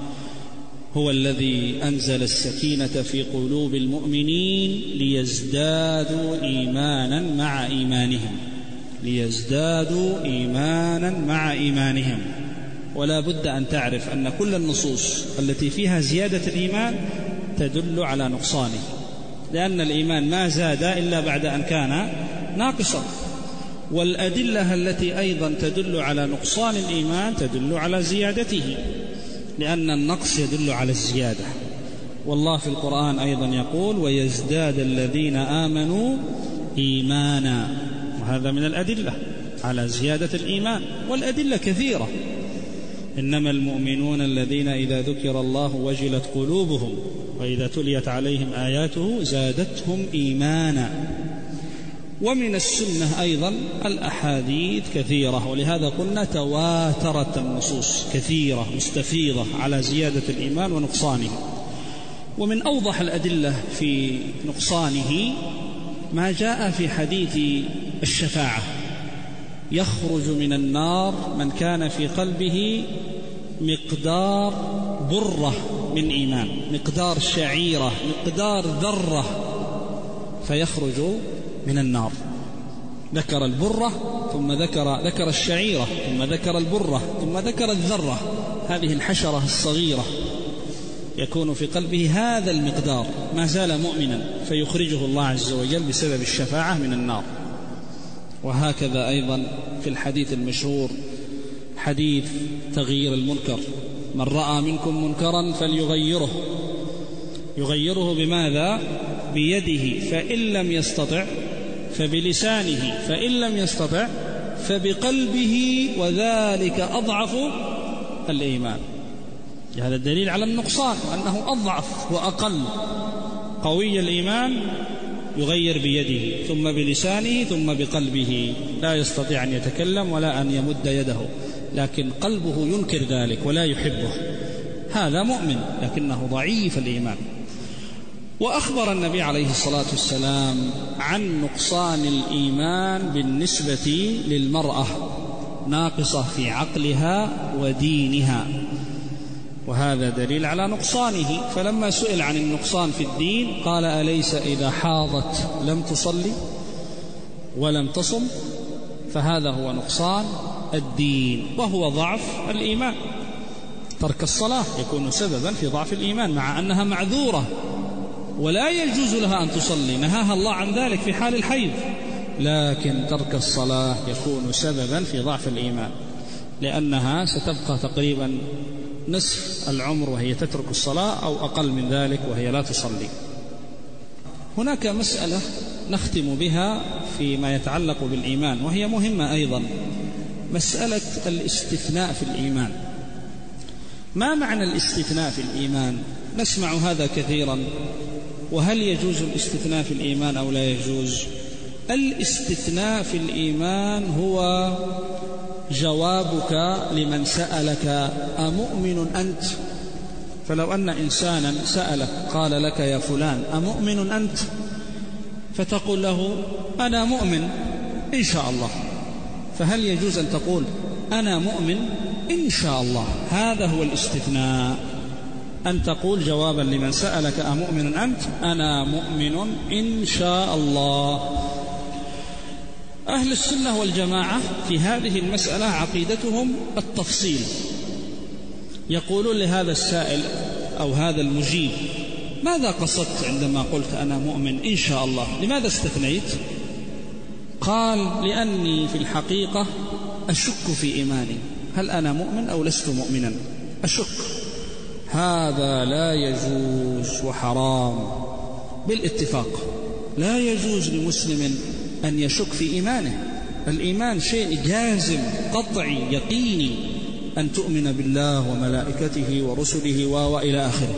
هو الذي أنزل السكينة في قلوب المؤمنين ليزدادوا إيمانا مع إيمانهم، ليزدادوا إيمانا مع إيمانهم. ولا بد أن تعرف أن كل النصوص التي فيها زيادة الإيمان تدل على نقصانه، لأن الإيمان ما زاد إلا بعد أن كان ناقصا. والأدلة التي أيضا تدل على نقصان الإيمان تدل على زيادته، لأن النقص يدل على الزيادة. والله في القرآن أيضا يقول ويزداد الذين آمنوا إيمانا، وهذا من الأدلة على زيادة الإيمان. والأدلة كثيرة، إنما المؤمنون الذين إذا ذكر الله وجلت قلوبهم وإذا تليت عليهم آياته زادتهم إيمانا. ومن السنة أيضا الأحاديث كثيرة، ولهذا قلنا تواترت النصوص كثيرة مستفيضة على زيادة الإيمان ونقصانه. ومن أوضح الأدلة في نقصانه ما جاء في حديث الشفاعة، يخرج من النار من كان في قلبه مقدار برة من إيمان، مقدار شعيرة، مقدار ذرة فيخرج من النار. ذكر البرة ثم ذكر ذكر الشعيرة ثم ذكر البرة ثم ذكر الذرة، هذه الحشرة الصغيرة يكون في قلبه هذا المقدار، ما زال مؤمنا فيخرجه الله عز وجل بسبب الشفاعة من النار. وهكذا أيضا في الحديث المشهور حديث تغيير المنكر: من رأى منكم منكرا فليغيره، يغيره بماذا؟ بيده، فإن لم يستطع فبلسانه، فإن لم يستطع فبقلبه، وذلك أضعف الإيمان. هذا الدليل على النقصان، وأنه أضعف وأقل. قوي الإيمان يغير بيده ثم بلسانه ثم بقلبه، لا يستطيع أن يتكلم ولا أن يمد يده، لكن قلبه ينكر ذلك ولا يحبه، هذا مؤمن لكنه ضعيف الإيمان. وأخبر النبي عليه الصلاة والسلام عن نقصان الإيمان بالنسبة للمرأة، ناقصة في عقلها ودينها، وهذا دليل على نقصانه. فلما سئل عن النقصان في الدين قال: أليس إذا حاضت لم تصلي ولم تصم؟ فهذا هو نقصان الدين وهو ضعف الإيمان. ترك الصلاة يكون سببا في ضعف الإيمان مع أنها معذورة ولا يجوز لها أن تصلي، نهاها الله عن ذلك في حال الحيض، لكن ترك الصلاة يكون سببا في ضعف الإيمان، لأنها ستبقى تقريبا نصف العمر وهي تترك الصلاة أو أقل من ذلك وهي لا تصلي. هناك مسألة نختم بها فيما يتعلق بالإيمان وهي مهمة أيضا، مسألة الاستثناء في الإيمان. ما معنى الاستثناء في الإيمان؟ نسمع هذا كثيرا، وهل يجوز الاستثناء في الإيمان أو لا يجوز؟ الاستثناء في الإيمان هو جوابك لمن سألك: أمؤمن أنت؟ فلو أن إنسانا سألك قال لك: يا فلان أمؤمن أنت؟ فتقول له: أنا مؤمن إن شاء الله. فهل يجوز أن تقول: أنا مؤمن إن شاء الله؟ هذا هو الاستثناء، أن تقول جوابا لمن سألك: أمؤمن أنت؟ أنا مؤمن إن شاء الله. أهل السنة والجماعة في هذه المسألة عقيدتهم التفصيل، يقولون لهذا السائل أو هذا المجيب: ماذا قصدت عندما قلت أنا مؤمن إن شاء الله؟ لماذا استثنيت؟ قال: لأني في الحقيقة أشك في إيماني، هل أنا مؤمن أو لست مؤمنا؟ أشك. هذا لا يجوز وحرام بالاتفاق، لا يجوز لمسلم أن يشك في إيمانه. الإيمان شيء جازم قطعي يقيني، أن تؤمن بالله وملائكته ورسله وإلى آخره.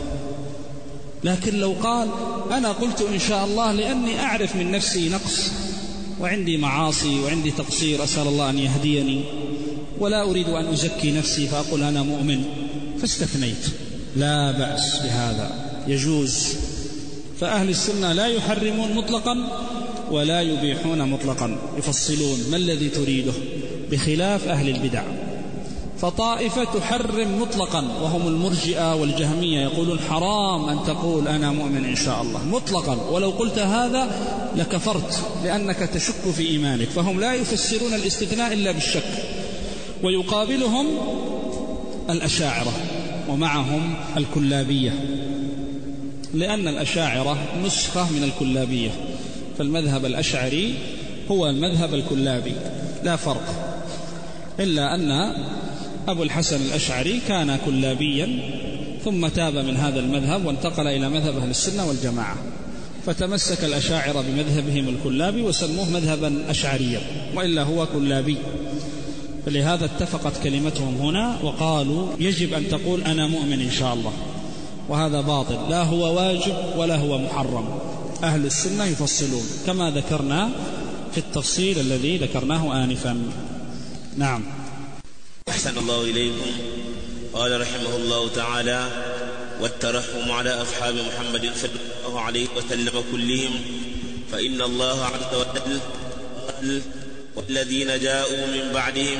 لكن لو قال: أنا قلت إن شاء الله لأني أعرف من نفسي نقص وعندي معاصي وعندي تقصير، أسأل الله أن يهديني ولا أريد أن أزكي نفسي فأقول أنا مؤمن، فاستثنيت، لا بأس بهذا، يجوز. فأهل السنة لا يحرمون مطلقا ولا يبيحون مطلقا، يفصلون ما الذي تريده، بخلاف أهل البدع. فطائفة تحرم مطلقا وهم المرجئة والجهمية، يقولون حرام أن تقول أنا مؤمن إن شاء الله مطلقا، ولو قلت هذا لكفرت لأنك تشك في إيمانك. فهم لا يفسرون الاستثناء إلا بالشك. ويقابلهم الأشاعرة ومعهم الكلابية، لأن الأشاعرة نسخة من الكلابية، فالمذهب الأشعري هو المذهب الكلابي لا فرق، إلا أن أبو الحسن الأشعري كان كلابيا ثم تاب من هذا المذهب وانتقل إلى مذهب أهل السنة والجماعة، فتمسك الأشاعرة بمذهبهم الكلابي وسموه مذهبا أشعريا، وإلا هو كلابي. فلهذا اتفقت كلمتهم هنا وقالوا يجب أن تقول أنا مؤمن إن شاء الله، وهذا باطل، لا هو واجب ولا هو محرم. أهل السنة يفصلون كما ذكرنا في التفصيل الذي ذكرناه آنفا. نعم. أحسن الله إليكم. قال رحمه الله تعالى: والترحم على أصحاب محمد صلى الله عليه وسلم كلهم، فإن الله عز وجل قال: والذين جاءوا من بعدهم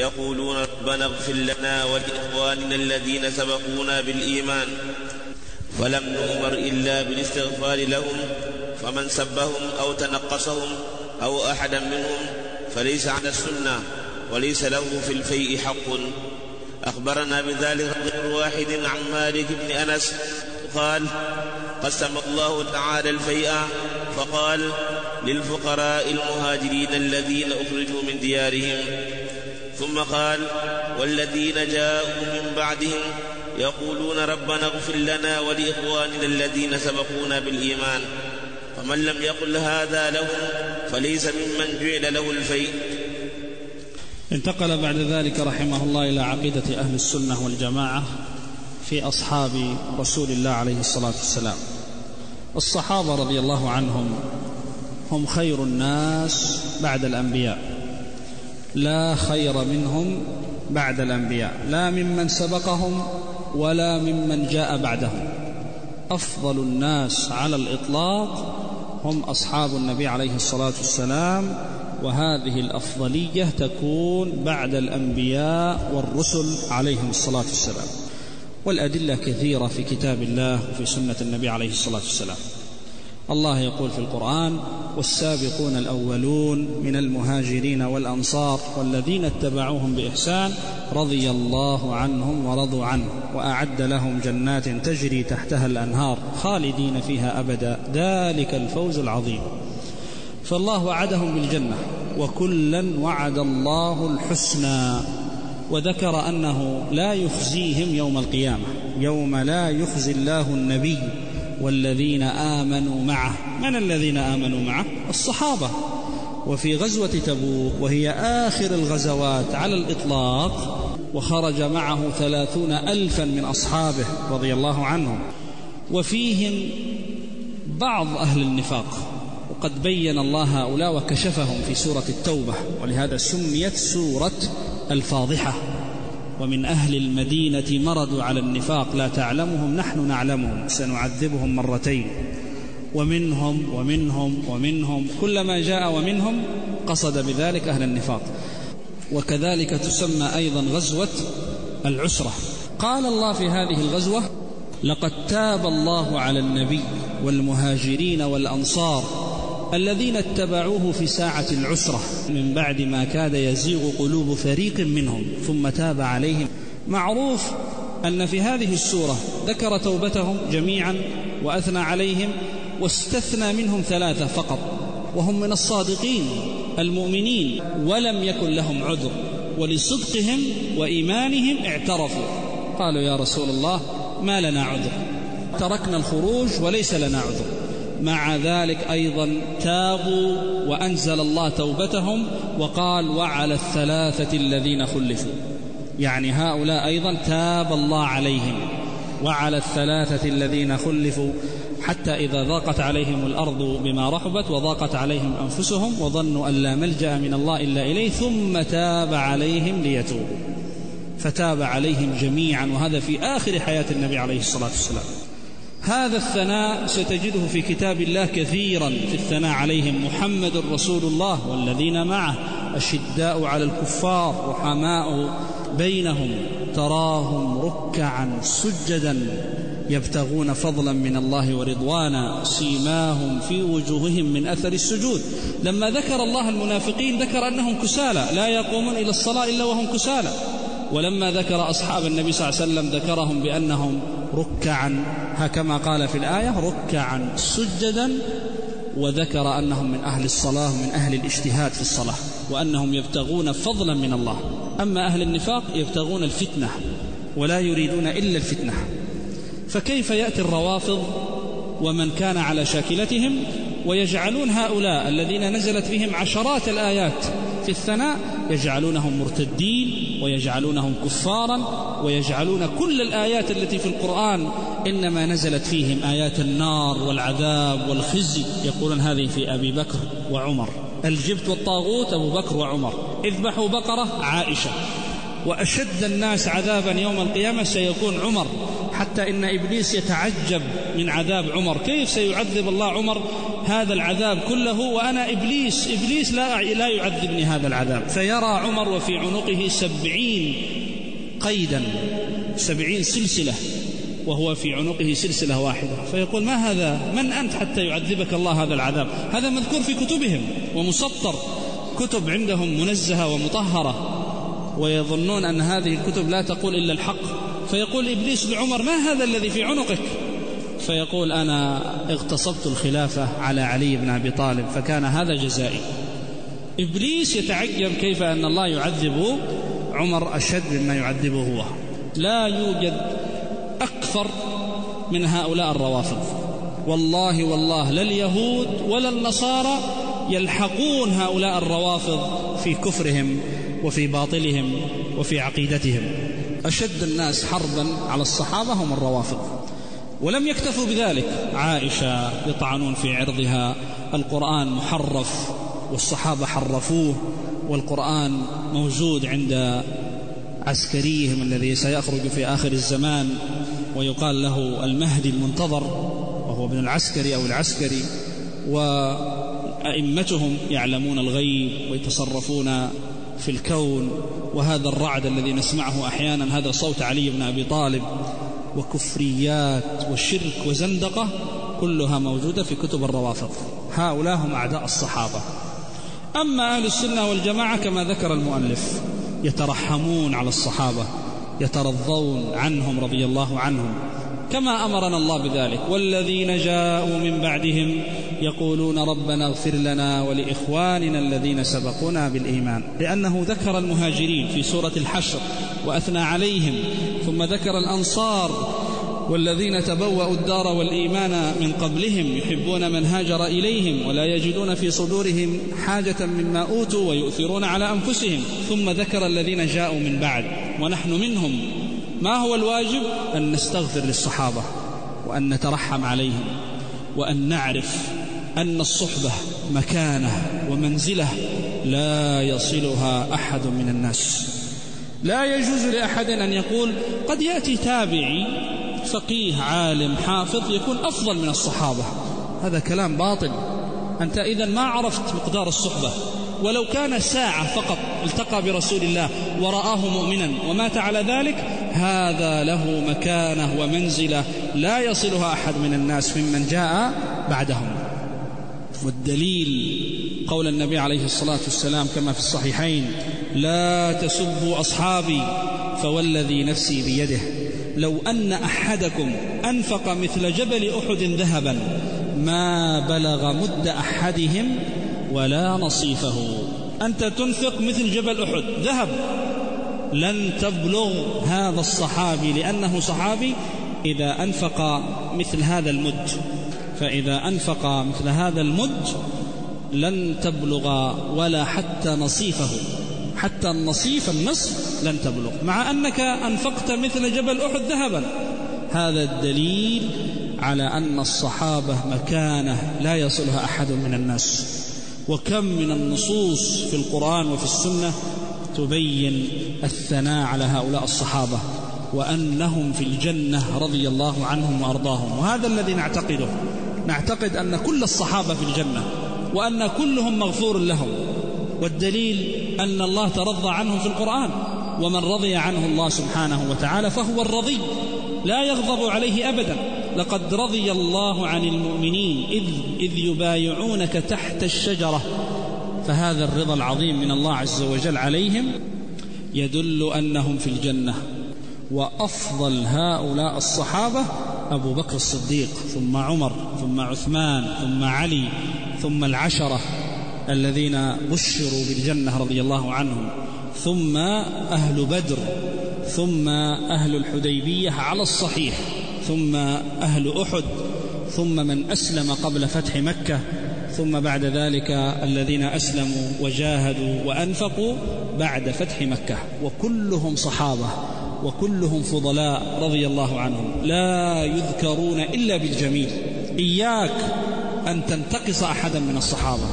يقولون ربنا اغفر لنا ولإخواننا الذين سبقونا بالإيمان. ولم نؤمر إلا بالاستغفار لهم، فمن سبهم أو تنقصهم أو أحدا منهم فليس على السنة وليس له في الفيء حق. أخبرنا بذلك غير واحد عن مالك بن أنس قال: قسم الله تعالى الفيء فقال: للفقراء المهاجرين الذين أخرجوا من ديارهم، ثم قال: والذين جاءوا من بعدهم يقولون ربنا اغفر لنا ولإخواننا الذين سبقونا بالإيمان، فمن لم يقل هذا لهم فليس ممن جعل له الفيء. انتقل بعد ذلك رحمه الله إلى عقيدة أهل السنة والجماعة في أصحاب رسول الله عليه الصلاة والسلام. الصحابة رضي الله عنهم هم خير الناس بعد الأنبياء، لا خير منهم بعد الأنبياء، لا ممن سبقهم ولا ممن جاء بعدهم. أفضل الناس على الإطلاق هم أصحاب النبي عليه الصلاة والسلام، وهذه الأفضلية تكون بعد الأنبياء والرسل عليهم الصلاة والسلام. والأدلة كثيرة في كتاب الله وفي سنة النبي عليه الصلاة والسلام. الله يقول في القرآن: والسابقون الأولون من المهاجرين والأنصار والذين اتبعوهم بإحسان رضي الله عنهم ورضوا عنه وأعد لهم جنات تجري تحتها الأنهار خالدين فيها أبدا ذلك الفوز العظيم. فالله وعدهم بالجنة، وكلا وعد الله الحسنى، وذكر أنه لا يخزيهم يوم القيامة، يوم لا يخزي الله النبي والذين آمنوا معه. من الذين آمنوا معه؟ الصحابة. وفي غزوة تبوك وهي آخر الغزوات على الإطلاق، وخرج معه ثلاثون ألفا من أصحابه رضي الله عنهم، وفيهم بعض أهل النفاق، وقد بين الله هؤلاء وكشفهم في سورة التوبة، ولهذا سميت سورة الفاضحة. ومن أهل المدينة مردوا على النفاق لا تعلمهم نحن نعلمهم سنعذبهم مرتين، ومنهم ومنهم ومنهم، كلما جاء ومنهم قصد بذلك أهل النفاق. وكذلك تسمى أيضا غزوة العسرة. قال الله في هذه الغزوة: لقد تاب الله على النبي والمهاجرين والأنصار الذين اتبعوه في ساعة العسرة من بعد ما كاد يزيغ قلوب فريق منهم ثم تاب عليهم. معروف أن في هذه السورة ذكر توبتهم جميعا وأثنى عليهم، واستثنى منهم ثلاثة فقط، وهم من الصادقين المؤمنين ولم يكن لهم عذر، ولصدقهم وإيمانهم اعترفوا، قالوا: يا رسول الله ما لنا عذر، تركنا الخروج وليس لنا عذر. مع ذلك أيضا تابوا وأنزل الله توبتهم وقال: وعلى الثلاثة الذين خلفوا، يعني هؤلاء أيضا تاب الله عليهم. وعلى الثلاثة الذين خلفوا حتى إذا ضاقت عليهم الأرض بما رحبت وضاقت عليهم أنفسهم وظنوا أن لا ملجأ من الله إلا إليه ثم تاب عليهم ليتوبوا، فتاب عليهم جميعا. وهذا في آخر حياة النبي عليه الصلاة والسلام. هذا الثناء ستجده في كتاب الله كثيرا في الثناء عليهم: محمد رسول الله والذين معه أشداء على الكفار رحماء بينهم تراهم ركعا سجدا يبتغون فضلا من الله ورضوانا سيماهم في وجوههم من أثر السجود. لما ذكر الله المنافقين ذكر أنهم كسالى لا يقومون إلى الصلاة إلا وهم كسالى، ولما ذكر أصحاب النبي صلى الله عليه وسلم ذكرهم بأنهم ركعا كما قال في الآية ركعا سجدا، وذكر أنهم من أهل الصلاة ومن أهل الاجتهاد في الصلاة، وأنهم يبتغون فضلا من الله. أما أهل النفاق يبتغون الفتنة ولا يريدون إلا الفتنة. فكيف يأتي الروافض ومن كان على شاكلتهم ويجعلون هؤلاء الذين نزلت فيهم عشرات الآيات في الثناء يجعلونهم مرتدين ويجعلونهم كفارا، ويجعلون كل الآيات التي في القرآن إنما نزلت فيهم آيات النار والعذاب والخزي، يقولون هذه في أبي بكر وعمر. الجبت والطاغوت أبو بكر وعمر، اذبحوا بقرة عائشة، وأشد الناس عذابا يوم القيامة سيكون عمر، حتى إن إبليس يتعجب من عذاب عمر، كيف سيعذب الله عمر هذا العذاب كله وأنا إبليس إبليس لا, لا يعذبني هذا العذاب. فيرى عمر وفي عنقه سبعين قيدا، سبعين سلسلة وهو في عنقه سلسلة واحدة، فيقول ما هذا؟ من أنت حتى يعذبك الله هذا العذاب؟ هذا مذكور في كتبهم ومسطر، كتب عندهم منزهة ومطهرة، ويظنون أن هذه الكتب لا تقول إلا الحق. فيقول إبليس لعمر ما هذا الذي في عنقك؟ فيقول أنا اغتصبت الخلافة على علي بن أبي طالب فكان هذا جزائي. إبليس يتعجب كيف أن الله يعذب عمر أشد مما يعذبه هو. لا يوجد أكثر من هؤلاء الروافض، والله والله لا اليهود ولا النصارى يلحقون هؤلاء الروافض في كفرهم وفي باطلهم وفي عقيدتهم. أشد الناس حربا على الصحابة هم الروافض، ولم يكتفوا بذلك. عائشة يطعنون في عرضها، القرآن محرف والصحابة حرفوه، والقرآن موجود عند عسكريهم الذي سيخرج في آخر الزمان ويقال له المهدي المنتظر، وهو ابن العسكري أو العسكري، وأئمتهم يعلمون الغيب ويتصرفون في الكون، وهذا الرعد الذي نسمعه أحيانا هذا صوت علي بن أبي طالب، وكفريات وشرك وزندقة كلها موجودة في كتب الروافض. هؤلاء هم أعداء الصحابة. أما أهل السنة والجماعة كما ذكر المؤلف يترحمون على الصحابة، يترضون عنهم رضي الله عنهم كما أمرنا الله بذلك. والذين جاءوا من بعدهم يقولون ربنا اغفر لنا ولإخواننا الذين سبقونا بالإيمان، لأنه ذكر المهاجرين في سورة الحشر وأثنى عليهم، ثم ذكر الأنصار والذين تبوأوا الدار والإيمان من قبلهم يحبون من هاجر إليهم ولا يجدون في صدورهم حاجة مما أوتوا ويؤثرون على أنفسهم، ثم ذكر الذين جاءوا من بعد ونحن منهم. ما هو الواجب؟ أن نستغفر للصحابة وأن نترحم عليهم، وأن نعرف أن الصحبة مكانة ومنزلة لا يصلها أحد من الناس. لا يجوز لأحد أن يقول قد يأتي تابعي فقيه عالم حافظ يكون أفضل من الصحابة، هذا كلام باطل. أنت إذن ما عرفت مقدار الصحبة، ولو كان ساعة فقط التقى برسول الله ورآه مؤمنا ومات على ذلك، هذا له مكانة ومنزلة لا يصلها أحد من الناس ممن جاء بعدهم. والدليل قول النبي عليه الصلاة والسلام كما في الصحيحين لا تسبوا أصحابي فوالذي نفسي بيده لو أن أحدكم أنفق مثل جبل أحد ذهبا ما بلغ مد أحدهم ولا نصيفه. أنت تنفق مثل جبل أحد ذهب لن تبلغ هذا الصحابي لأنه صحابي إذا أنفق مثل هذا المد، فإذا أنفق مثل هذا المد لن تبلغ ولا حتى نصيفه، حتى النصيف النصف لن تبلغ، مع أنك أنفقت مثل جبل أحد ذهبا. هذا الدليل على أن الصحابة مكانة لا يصلها أحد من الناس. وكم من النصوص في القرآن وفي السنة تبين الثناء على هؤلاء الصحابة وأنهم في الجنة رضي الله عنهم وأرضاهم، وهذا الذي نعتقده. نعتقد أن كل الصحابة في الجنة وأن كلهم مغفور لهم، والدليل أن الله ترضى عنهم في القرآن، ومن رضي عنه الله سبحانه وتعالى فهو الرضي لا يغضب عليه أبدا. لقد رضي الله عن المؤمنين إذ, إذ يبايعونك تحت الشجرة، فهذا الرضا العظيم من الله عز وجل عليهم يدل أنهم في الجنة. وأفضل هؤلاء الصحابة أبو بكر الصديق، ثم عمر، ثم عثمان، ثم علي، ثم العشرة الذين بشروا بالجنة رضي الله عنهم، ثم أهل بدر، ثم أهل الحديبية على الصحيح، ثم أهل أحد، ثم من أسلم قبل فتح مكة، ثم بعد ذلك الذين أسلموا وجاهدوا وأنفقوا بعد فتح مكة، وكلهم صحابة وكلهم فضلاء رضي الله عنهم لا يذكرون إلا بالجميل. إياك أن تنتقص أحدا من الصحابة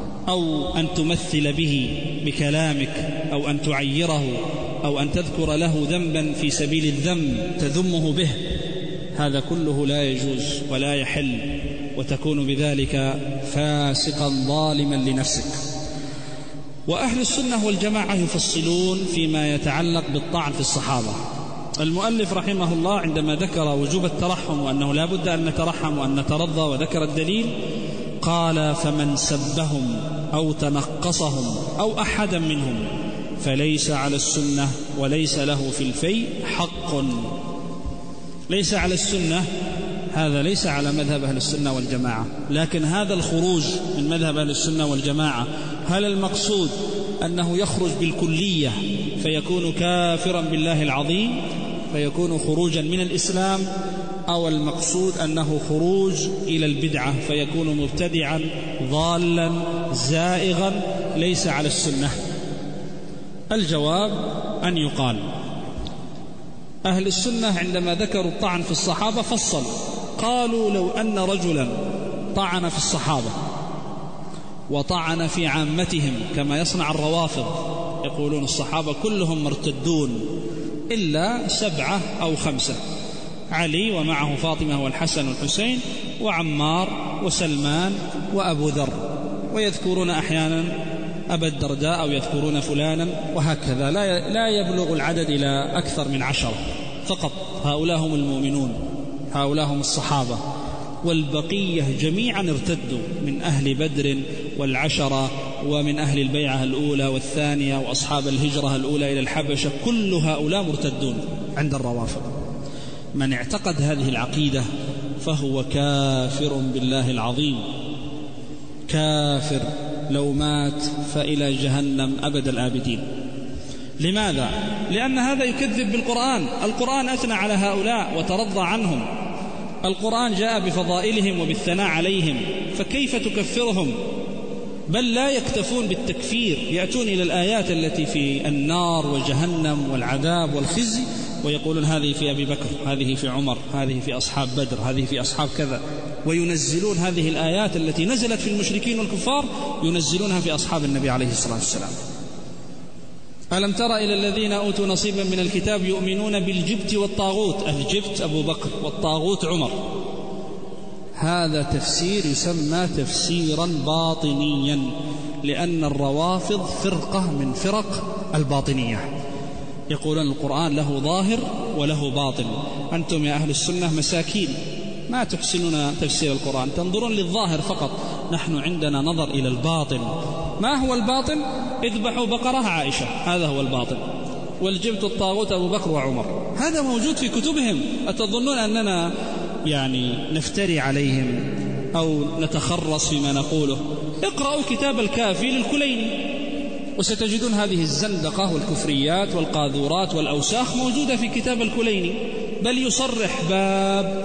أو أن تمثل به بكلامك أو أن تعيره أو أن تذكر له ذنبا في سبيل الذم تذمه به، هذا كله لا يجوز ولا يحل، وتكون بذلك فاسقا ظالما لنفسك. وأهل السنة والجماعة يفصلون فيما يتعلق بالطعن في الصحابة. المؤلف رحمه الله عندما ذكر وجوب الترحم وأنه لا بد أن نترحم وأن نترضى وذكر الدليل قال: فمن سبهم أو تنقصهم أو أحدا منهم فليس على السنة وليس له في الفيء حق. ليس على السنة، هذا ليس على مذهب أهل السنة والجماعة، لكن هذا الخروج من مذهب أهل السنة والجماعة هل المقصود أنه يخرج بالكلية فيكون كافرا بالله العظيم فيكون خروجا من الإسلام، أو المقصود أنه خروج إلى البدعة فيكون مبتدعا ضالا زائغا ليس على السنة؟ الجواب أن يقال: أهل السنة عندما ذكروا الطعن في الصحابة فصل، قالوا: لو أن رجلا طعن في الصحابة وطعن في عامتهم كما يصنع الروافض، يقولون الصحابة كلهم مرتدون إلا سبعة أو خمسة: علي ومعه فاطمة والحسن والحسين وعمار وسلمان وأبو ذر، ويذكرون أحيانا أبا الدرداء أو يذكرون فلانا، وهكذا لا يبلغ العدد إلى أكثر من عشرة فقط. هؤلاء هم المؤمنون، هؤلاء هم الصحابة، والبقية جميعا ارتدوا من أهل بدر والعشرة ومن أهل البيعة الأولى والثانية وأصحاب الهجرة الأولى إلى الحبشة، كل هؤلاء مرتدون عند الروافض. من اعتقد هذه العقيدة فهو كافر بالله العظيم، كافر لو مات فإلى جهنم أبد الآبدين. لماذا؟ لأن هذا يكذب بالقرآن. القرآن أثنى على هؤلاء وترضى عنهم، القرآن جاء بفضائلهم وبالثناء عليهم، فكيف تكفرهم؟ بل لا يكتفون بالتكفير، يأتون إلى الآيات التي في النار وجهنم والعذاب والخزي ويقولون هذه في أبي بكر، هذه في عمر، هذه في أصحاب بدر، هذه في أصحاب كذا، وينزلون هذه الآيات التي نزلت في المشركين والكفار ينزلونها في أصحاب النبي عليه الصلاة والسلام. ألم تر إلى الذين أوتوا نصيبا من الكتاب يؤمنون بالجبت والطاغوت، الجبت أبو بكر والطاغوت عمر. هذا تفسير يسمى تفسيرا باطنيا، لأن الروافض فرقة من فرق الباطنية، يقولون القرآن له ظاهر وله باطن. أنتم يا أهل السنة مساكين ما تحسنون تفسير القرآن، تنظرون للظاهر فقط، نحن عندنا نظر إلى الباطن. ما هو الباطن؟ اذبحوا بقرة عائشة، هذا هو الباطن، والجبت الطاغوت أبو بكر وعمر، هذا موجود في كتبهم. أتظنون أننا يعني نفتري عليهم أو نتخرص فيما نقوله؟ اقرأوا كتاب الكافي للكليني وستجدون هذه الزندقة والكفريات والقاذورات والأوساخ موجودة في كتاب الكليني، بل يصرح باب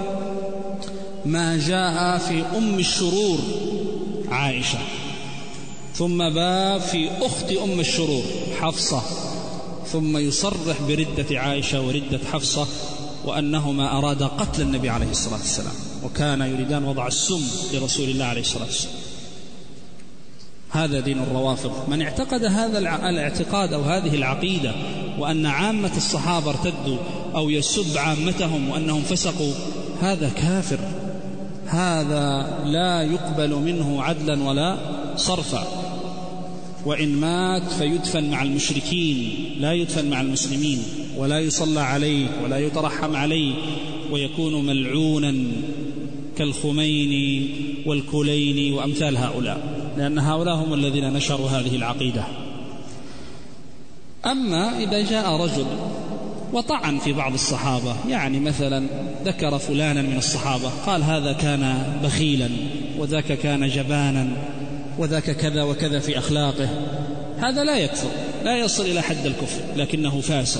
ما جاء في أم الشرور عائشة، ثم باب في أخت أم الشرور حفصة، ثم يصرح بردة عائشة وردة حفصة وأنهما أرادا قتل النبي عليه الصلاة والسلام وكان يريدان وضع السم لرسول الله عليه الصلاة والسلام. هذا دين الروافض. من اعتقد هذا الاعتقاد أو هذه العقيدة وأن عامة الصحابة ارتدوا أو يسب عامتهم وأنهم فسقوا، هذا كافر، هذا لا يقبل منه عدلا ولا صرفا، وإن مات فيدفن مع المشركين لا يدفن مع المسلمين، ولا يصلى عليه ولا يترحم عليه، ويكون ملعونا كالخميني والكليني وأمثال هؤلاء، لأن هؤلاء هم الذين نشروا هذه العقيدة. أما إذا جاء رجل وطعن في بعض الصحابة، يعني مثلا ذكر فلانا من الصحابة قال هذا كان بخيلا وذاك كان جبانا وذاك كذا وكذا في أخلاقه، هذا لا يكفر، لا يصل إلى حد الكفر، لكنه فاسق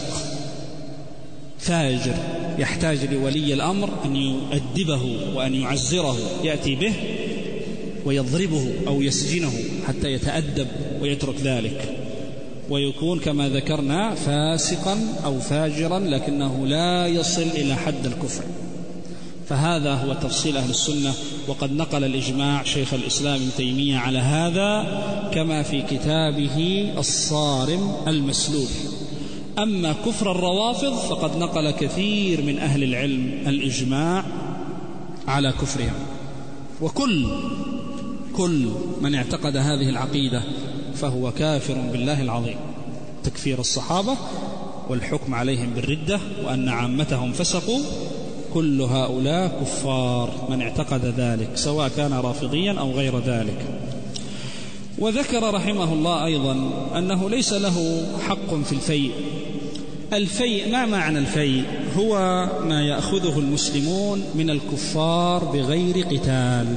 فاجر يحتاج لولي الأمر أن يؤدبه وأن يعزره، يأتي به ويضربه أو يسجنه حتى يتأدب ويترك ذلك، ويكون كما ذكرنا فاسقا أو فاجرا لكنه لا يصل إلى حد الكفر. فهذا هو تفصيل أهل السنة، وقد نقل الإجماع شيخ الإسلام ابن تيمية على هذا كما في كتابه الصارم المسلول. أما كفر الروافض فقد نقل كثير من أهل العلم الإجماع على كفرهم، وكل كل من اعتقد هذه العقيدة فهو كافر بالله العظيم. تكفير الصحابة والحكم عليهم بالردة وأن عامتهم فسقوا، كل هؤلاء كفار من اعتقد ذلك سواء كان رافضيا أو غير ذلك. وذكر رحمه الله أيضا أنه ليس له حق في الفيء. الفيء ما معنى الفيء؟ هو ما يأخذه المسلمون من الكفار بغير قتال.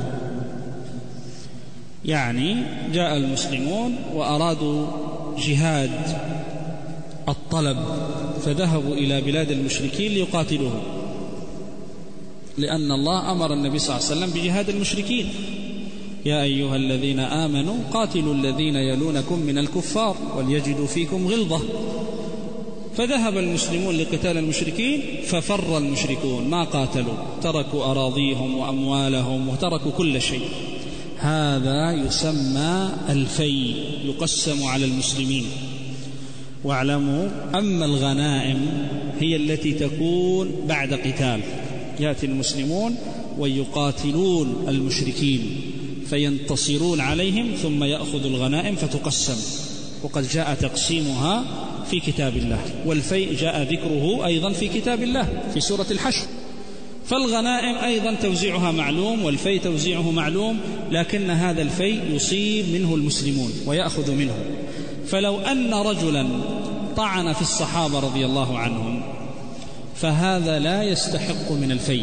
يعني جاء المسلمون وأرادوا جهاد الطلب فذهبوا إلى بلاد المشركين ليقاتلوهم، لأن الله أمر النبي صلى الله عليه وسلم بجهاد المشركين: يا أيها الذين آمنوا قاتلوا الذين يلونكم من الكفار وليجدوا فيكم غلظة. فذهب المسلمون لقتال المشركين ففر المشركون ما قاتلوا، تركوا أراضيهم وأموالهم وتركوا كل شيء. هذا يسمى الفيء، يقسم على المسلمين. واعلموا أما الغنائم هي التي تكون بعد قتال، يأتي المسلمون ويقاتلون المشركين فينتصرون عليهم ثم يأخذ الغنائم فتقسم، وقد جاء تقسيمها في كتاب الله، والفيء جاء ذكره أيضا في كتاب الله في سورة الحشر. فالغنائم أيضا توزيعها معلوم والفيء توزيعه معلوم، لكن هذا الفيء يصيب منه المسلمون ويأخذ منه. فلو أن رجلا طعن في الصحابة رضي الله عنهم فهذا لا يستحق من الفيء،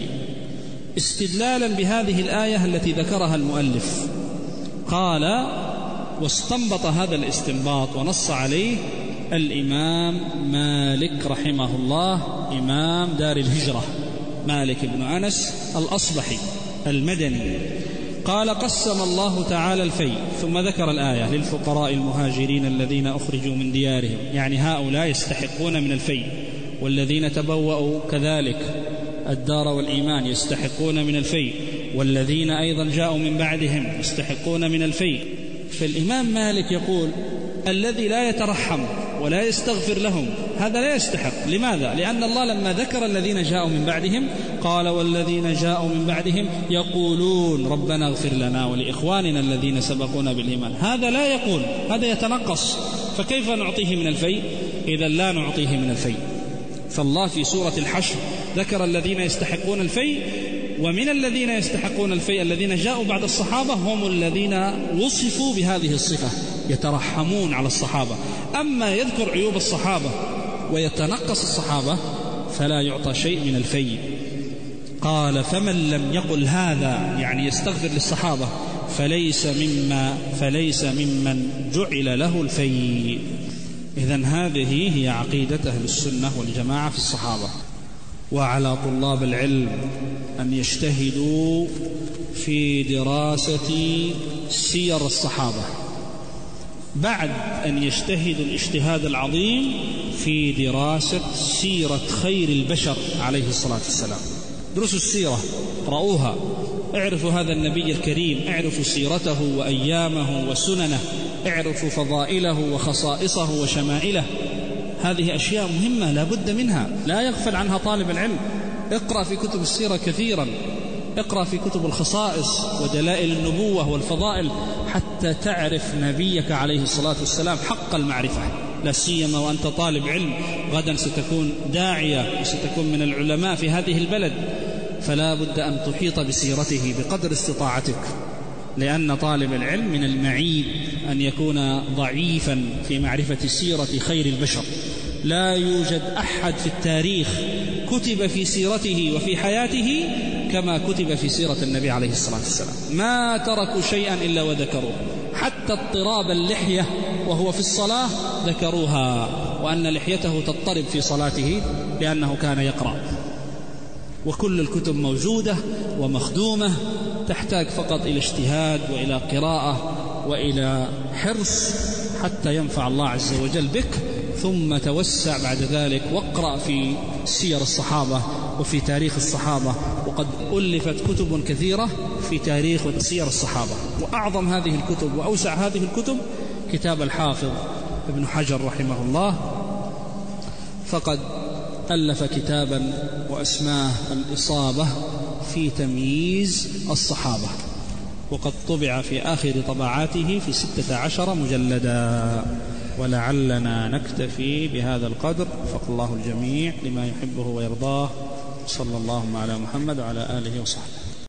استدلالا بهذه الآية التي ذكرها المؤلف. قال: واستنبط هذا الاستنباط ونص عليه الإمام مالك رحمه الله، إمام دار الهجرة، مالك بن أنس الأصبحي المدني. قال: قسم الله تعالى الفيء، ثم ذكر الآية: للفقراء المهاجرين الذين أخرجوا من ديارهم، يعني هؤلاء يستحقون من الفيء، والذين تبوأوا كذلك الدار والإيمان يستحقون من الفيء، والذين أيضا جاءوا من بعدهم يستحقون من الفيء. فالإمام مالك يقول: الذي لا يترحم ولا يستغفر لهم هذا لا يستحق. لماذا؟ لأن الله لما ذكر الذين جاءوا من بعدهم قال: والذين جاءوا من بعدهم يقولون ربنا اغفر لنا ولإخواننا الذين سبقونا بالإيمان. هذا لا يقول، هذا يتنقص، فكيف نعطيه من الفيء؟ إذا لا نعطيه من الفيء. فالله في سورة الحشر ذكر الذين يستحقون الفيء، ومن الذين يستحقون الفيء الذين جاءوا بعد الصحابة هم الذين وصفوا بهذه الصفة، يترحمون على الصحابة. أما يذكر عيوب الصحابة ويتنقص الصحابة فلا يعطى شيء من الفيء. قال: فمن لم يقل هذا، يعني يستغفر للصحابة، فليس مما فليس ممن جعل له الفيء. إذن هذه هي عقيدة أهل السنة والجماعة في الصحابة. وعلى طلاب العلم أن يجتهدوا في دراسة سير الصحابة، بعد أن يجتهدوا الاجتهاد العظيم في دراسة سيرة خير البشر عليه الصلاة والسلام. درسوا السيرة، رأوها، اعرفوا هذا النبي الكريم، اعرفوا سيرته وأيامه وسننه، اعرفوا فضائله وخصائصه وشمائله. هذه أشياء مهمة لا بد منها، لا يغفل عنها طالب العلم. اقرأ في كتب السيرة كثيرا، اقرأ في كتب الخصائص ودلائل النبوة والفضائل حتى تعرف نبيك عليه الصلاة والسلام حق المعرفة، لا سيما وأنت طالب علم، غدا ستكون داعية وستكون من العلماء في هذه البلد، فلا بد أن تحيط بسيرته بقدر استطاعتك، لأن طالب العلم من المعيب أن يكون ضعيفا في معرفة سيرة خير البشر. لا يوجد أحد في التاريخ كتب في سيرته وفي حياته كما كتب في سيرة النبي عليه الصلاة والسلام، ما تركوا شيئا إلا وذكروه، حتى اضطراب اللحية وهو في الصلاة ذكروها، وأن لحيته تضطرب في صلاته لأنه كان يقرأ. وكل الكتب موجودة ومخدومة، تحتاج فقط إلى اجتهاد وإلى قراءة وإلى حرص حتى ينفع الله عز وجل بك. ثم توسع بعد ذلك واقرأ في سير الصحابة وفي تاريخ الصحابة، وقد ألفت كتب كثيرة في تاريخ وسير الصحابة. وأعظم هذه الكتب وأوسع هذه الكتب كتاب الحافظ ابن حجر رحمه الله، فقد ألف كتابا وأسماه الإصابة في تمييز الصحابة. وقد طبع في آخر طبعاته في ستة عشر مجلدا. ولعلنا نكتفي بهذا القدر، وفق الله الجميع لما يحبه ويرضاه. صلى الله على محمد وعلى آله وصحبه.